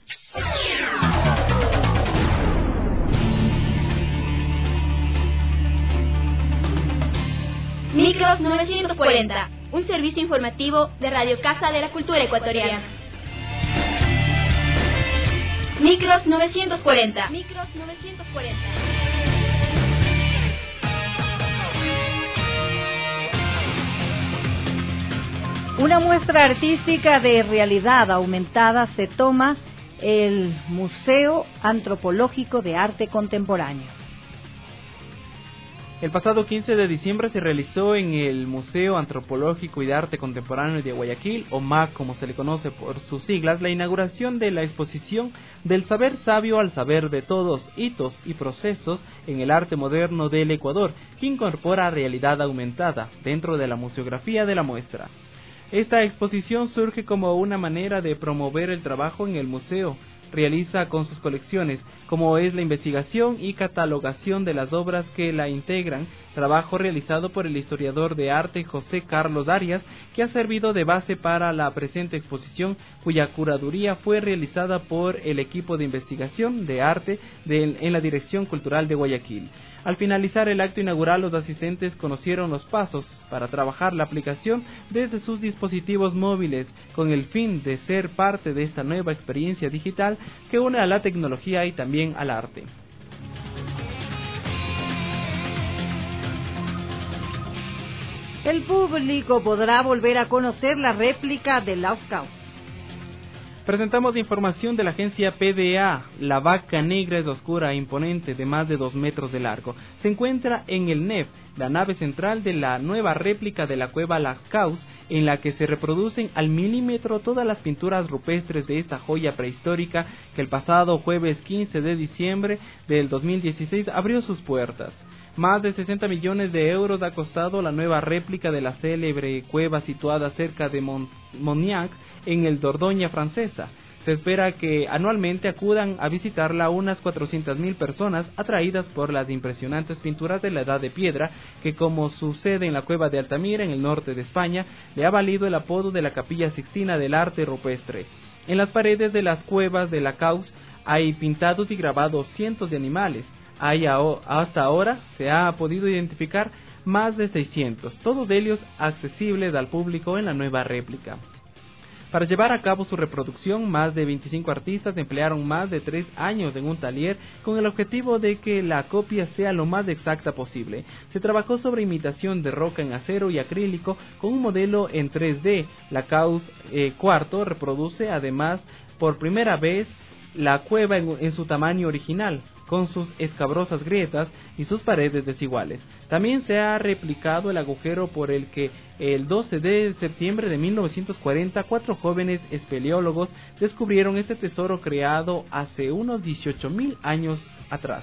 Micros novecientos cuarenta, un servicio informativo de Radio Casa de la Cultura Ecuatoriana. Micros novecientos cuarenta. Micros novecientos cuarenta. Una muestra artística de realidad aumentada se toma el Museo Antropológico de Arte Contemporáneo. El pasado quince de diciembre se realizó en el Museo Antropológico y de Arte Contemporáneo de Guayaquil, o M A C como se le conoce por sus siglas, la inauguración de la exposición Del saber sabio al saber de todos, hitos y procesos en el arte moderno del Ecuador, que incorpora realidad aumentada dentro de la museografía de la muestra. Esta exposición surge como una manera de promover el trabajo en el museo realiza con sus colecciones, como es la investigación y catalogación de las obras que la integran, trabajo realizado por el historiador de arte José Carlos Arias, que ha servido de base para la presente exposición, cuya curaduría fue realizada por el equipo de investigación de arte de, en la Dirección Cultural de Guayaquil. Al finalizar el acto inaugural, los asistentes conocieron los pasos para trabajar la aplicación desde sus dispositivos móviles, con el fin de ser parte de esta nueva experiencia digital que une a la tecnología y también al arte. El público podrá volver a conocer la réplica de Lauscaus. Presentamos información de la agencia P D A. La vaca negra es oscura e imponente, de más de dos metros de largo. Se encuentra en el N E F, la nave central de la nueva réplica de la cueva Lascaux, en la que se reproducen al milímetro todas las pinturas rupestres de esta joya prehistórica que el pasado jueves quince de diciembre del dos mil dieciséis abrió sus puertas. Más de sesenta millones de euros ha costado la nueva réplica de la célebre cueva situada cerca de Mon- Moniac, en el Dordoña francesa. Se espera que anualmente acudan a visitarla unas cuatrocientas mil personas atraídas por las impresionantes pinturas de la Edad de Piedra, que, como sucede en la cueva de Altamira, en el norte de España, le ha valido el apodo de la Capilla Sixtina del arte rupestre. En las paredes de las cuevas de Lauscaus hay pintados y grabados cientos de animales. Hay a, hasta ahora se ha podido identificar más de seiscientos, todos ellos accesibles al público en la nueva réplica. Para llevar a cabo su reproducción, más de veinticinco artistas emplearon más de tres años en un taller con el objetivo de que la copia sea lo más exacta posible. Se trabajó sobre imitación de roca en acero y acrílico con un modelo en tres D. Lauscaus eh, cuarto reproduce además por primera vez la cueva en, en su tamaño original, con sus escabrosas grietas y sus paredes desiguales. También se ha replicado el agujero por el que el doce de septiembre de mil novecientos cuarenta cuatro jóvenes espeleólogos descubrieron este tesoro creado hace unos dieciocho mil años atrás.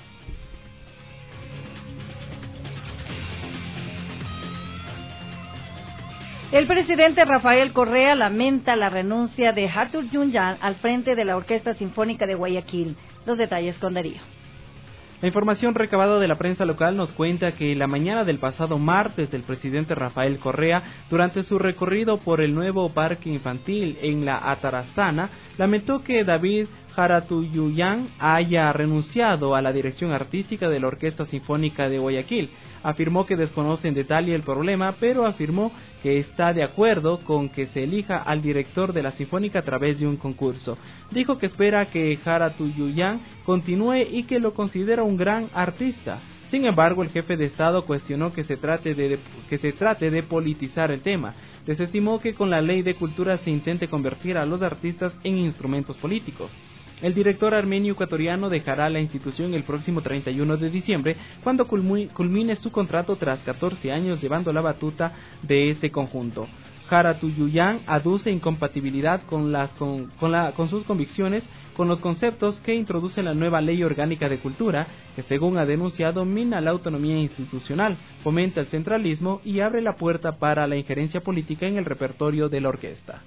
El presidente Rafael Correa lamenta la renuncia de Arthur Yunyan al frente de la Orquesta Sinfónica de Guayaquil. Los detalles con Darío. La información recabada de la prensa local nos cuenta que la mañana del pasado martes el presidente Rafael Correa, durante su recorrido por el nuevo parque infantil en la Atarazana, lamentó que David Jaratuyuyan haya renunciado a la dirección artística de la Orquesta Sinfónica de Guayaquil. Afirmó que desconoce en detalle el problema, pero afirmó que está de acuerdo con que se elija al director de la Sinfónica a través de un concurso. Dijo que espera que Jaratuyuyan continúe y que lo considera un gran artista. Sin embargo, el jefe de Estado cuestionó que se trate de, que se trate de politizar el tema. Desestimó que con la ley de cultura se intente convertir a los artistas en instrumentos políticos. El director armenio ecuatoriano dejará la institución el próximo treinta y uno de diciembre, cuando culmine su contrato tras catorce años llevando la batuta de este conjunto. Jaratuyuyan aduce incompatibilidad con, las, con, con, la, con sus convicciones con los conceptos que introduce la nueva Ley Orgánica de Cultura, que según ha denunciado mina la autonomía institucional, fomenta el centralismo y abre la puerta para la injerencia política en el repertorio de la orquesta.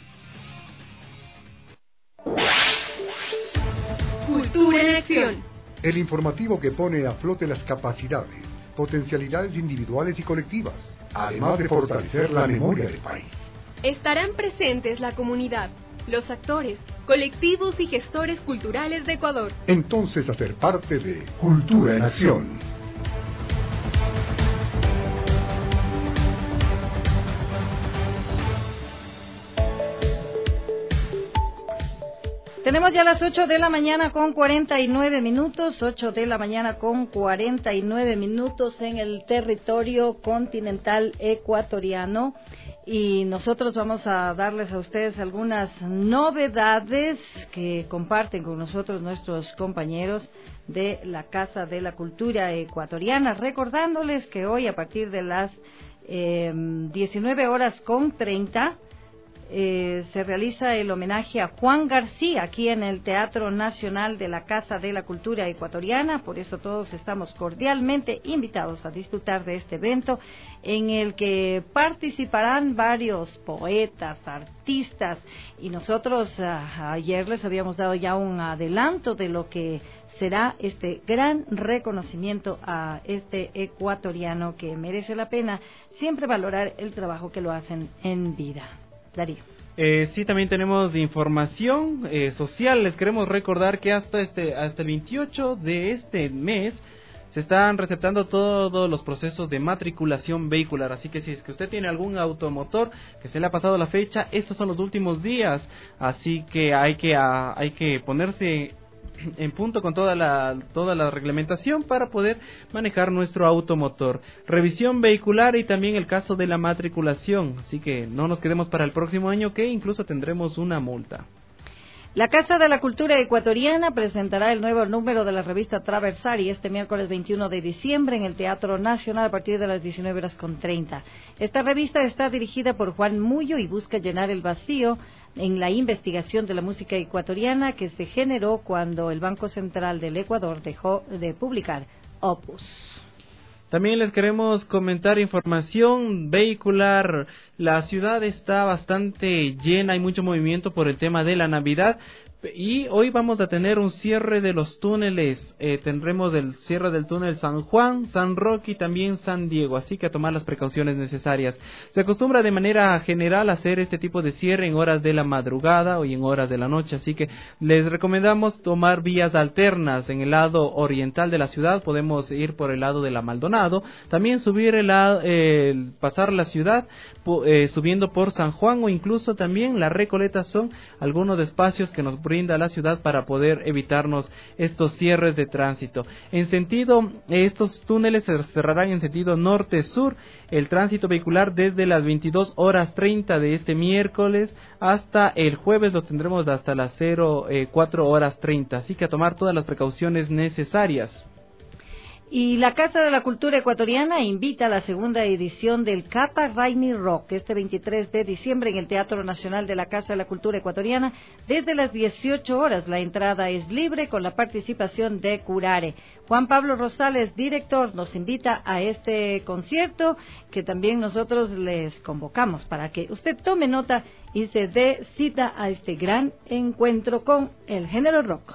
Cultura en acción. El informativo que pone a flote las capacidades, potencialidades individuales y colectivas, además de fortalecer la memoria del país. Estarán presentes la comunidad, los actores, colectivos y gestores culturales de Ecuador. Entonces, hacer parte de Cultura en Acción. Tenemos ya las ocho de la mañana con cuarenta y nueve minutos, ocho de la mañana con cuarenta y nueve minutos en el territorio continental ecuatoriano, y nosotros vamos a darles a ustedes algunas novedades que comparten con nosotros nuestros compañeros de la Casa de la Cultura Ecuatoriana, recordándoles que hoy a partir de las eh, diecinueve horas con treinta Eh, se realiza el homenaje a Juan García aquí en el Teatro Nacional de la Casa de la Cultura Ecuatoriana. Por eso todos estamos cordialmente invitados a disfrutar de este evento en el que participarán varios poetas, artistas, y nosotros a, ayer les habíamos dado ya un adelanto de lo que será este gran reconocimiento a este ecuatoriano que merece la pena siempre valorar el trabajo que lo hacen en vida. Darío. Eh, sí, también tenemos información eh, social. Les queremos recordar que hasta este hasta el veintiocho de este mes se están receptando todos los procesos de matriculación vehicular. Así que si es que usted tiene algún automotor que se le ha pasado la fecha, estos son los últimos días. Así que hay que a, hay que ponerse en punto con toda la toda la reglamentación para poder manejar nuestro automotor. Revisión vehicular y también el caso de la matriculación, así que no nos quedemos para el próximo año, que incluso tendremos una multa. La Casa de la Cultura Ecuatoriana presentará el nuevo número de la revista Traversari este miércoles veintiuno de diciembre en el Teatro Nacional a partir de las diecinueve horas con treinta. Esta revista está dirigida por Juan Mullo y busca llenar el vacío en la investigación de la música ecuatoriana que se generó cuando el Banco Central del Ecuador dejó de publicar Opus. También les queremos comentar información vehicular. La ciudad está bastante llena, hay mucho movimiento por el tema de la Navidad. Y hoy vamos a tener un cierre de los túneles. Eh, tendremos el cierre del túnel San Juan, San Roque y también San Diego. Así que a tomar las precauciones necesarias. Se acostumbra de manera general hacer este tipo de cierre en horas de la madrugada o en horas de la noche. Así que les recomendamos tomar vías alternas. En el lado oriental de la ciudad podemos ir por el lado de la Maldonado. También subir el, eh, pasar la ciudad eh, subiendo por San Juan o incluso también la Recoleta. Son algunos espacios que nos brinda la ciudad para poder evitarnos estos cierres de tránsito. En sentido, estos túneles se cerrarán en sentido norte-sur. El tránsito vehicular desde las veintidós horas treinta de este miércoles hasta el jueves los tendremos hasta las cero cuatro horas treinta. Así que a tomar todas las precauciones necesarias. Y la Casa de la Cultura Ecuatoriana invita a la segunda edición del Capa Rainy Rock este veintitrés de diciembre en el Teatro Nacional de la Casa de la Cultura Ecuatoriana desde las dieciocho horas. La entrada es libre con la participación de Curare. Juan Pablo Rosales, director, nos invita a este concierto que también nosotros les convocamos para que usted tome nota y se dé cita a este gran encuentro con el género rock.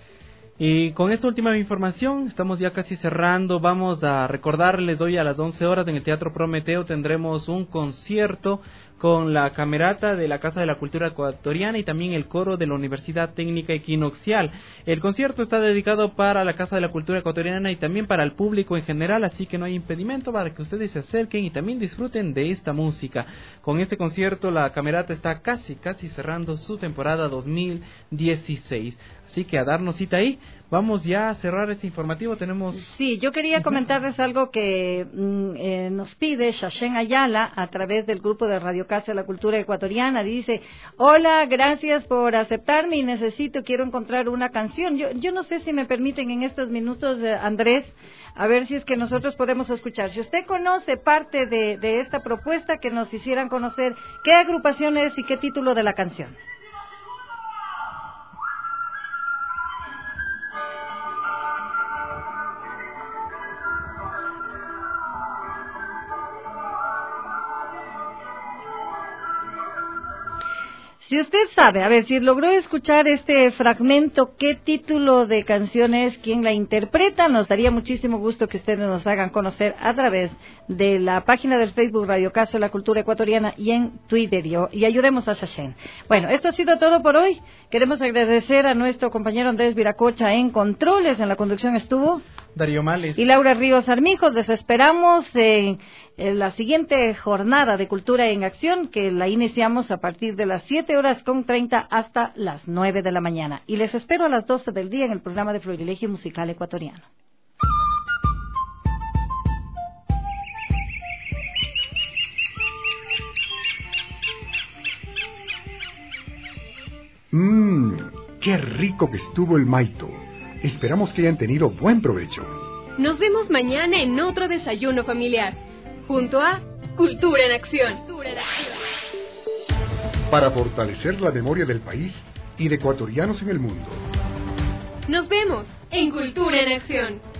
Y con esta última información estamos ya casi cerrando. Vamos a recordarles, hoy a las once horas en el Teatro Prometeo tendremos un concierto con la Camerata de la Casa de la Cultura Ecuatoriana y también el coro de la Universidad Técnica Equinoccial. El concierto está dedicado para la Casa de la Cultura Ecuatoriana y también para el público en general, así que no hay impedimento para que ustedes se acerquen y también disfruten de esta música. Con este concierto la Camerata está casi, casi cerrando su temporada dos mil dieciséis. Así que a darnos cita ahí. Vamos ya a cerrar este informativo. Tenemos. Sí, yo quería comentarles algo que mm, eh, nos pide Shashen Ayala a través del grupo de Radio Casa de la Cultura Ecuatoriana. Dice: hola, gracias por aceptarme y necesito, quiero encontrar una canción. Yo, yo no sé si me permiten en estos minutos, eh, Andrés, a ver si es que nosotros podemos escuchar. Si usted conoce parte de, de esta propuesta, que nos hicieran conocer qué agrupación es y qué título de la canción. Si usted sabe, a ver, si logró escuchar este fragmento, ¿qué título de canción es? ¿Quién la interpreta? Nos daría muchísimo gusto que ustedes nos hagan conocer a través de la página del Facebook Radio Casa de la Cultura Ecuatoriana y en Twitter, y, y ayudemos a Sashen. Bueno, esto ha sido todo por hoy. Queremos agradecer a nuestro compañero Andrés Viracocha en controles. En la conducción estuvo Darío Males y Laura Ríos Armijos. Les esperamos en, en la siguiente jornada de Cultura en Acción, que la iniciamos a partir de las siete horas con treinta hasta las nueve de la mañana. Y les espero a las doce del día en el programa de Florilegio Musical Ecuatoriano. Mmm, qué rico que estuvo el maito. Esperamos que hayan tenido buen provecho. Nos vemos mañana en otro desayuno familiar, junto a Cultura en Acción. Para fortalecer la memoria del país y de ecuatorianos en el mundo. Nos vemos en Cultura en Acción.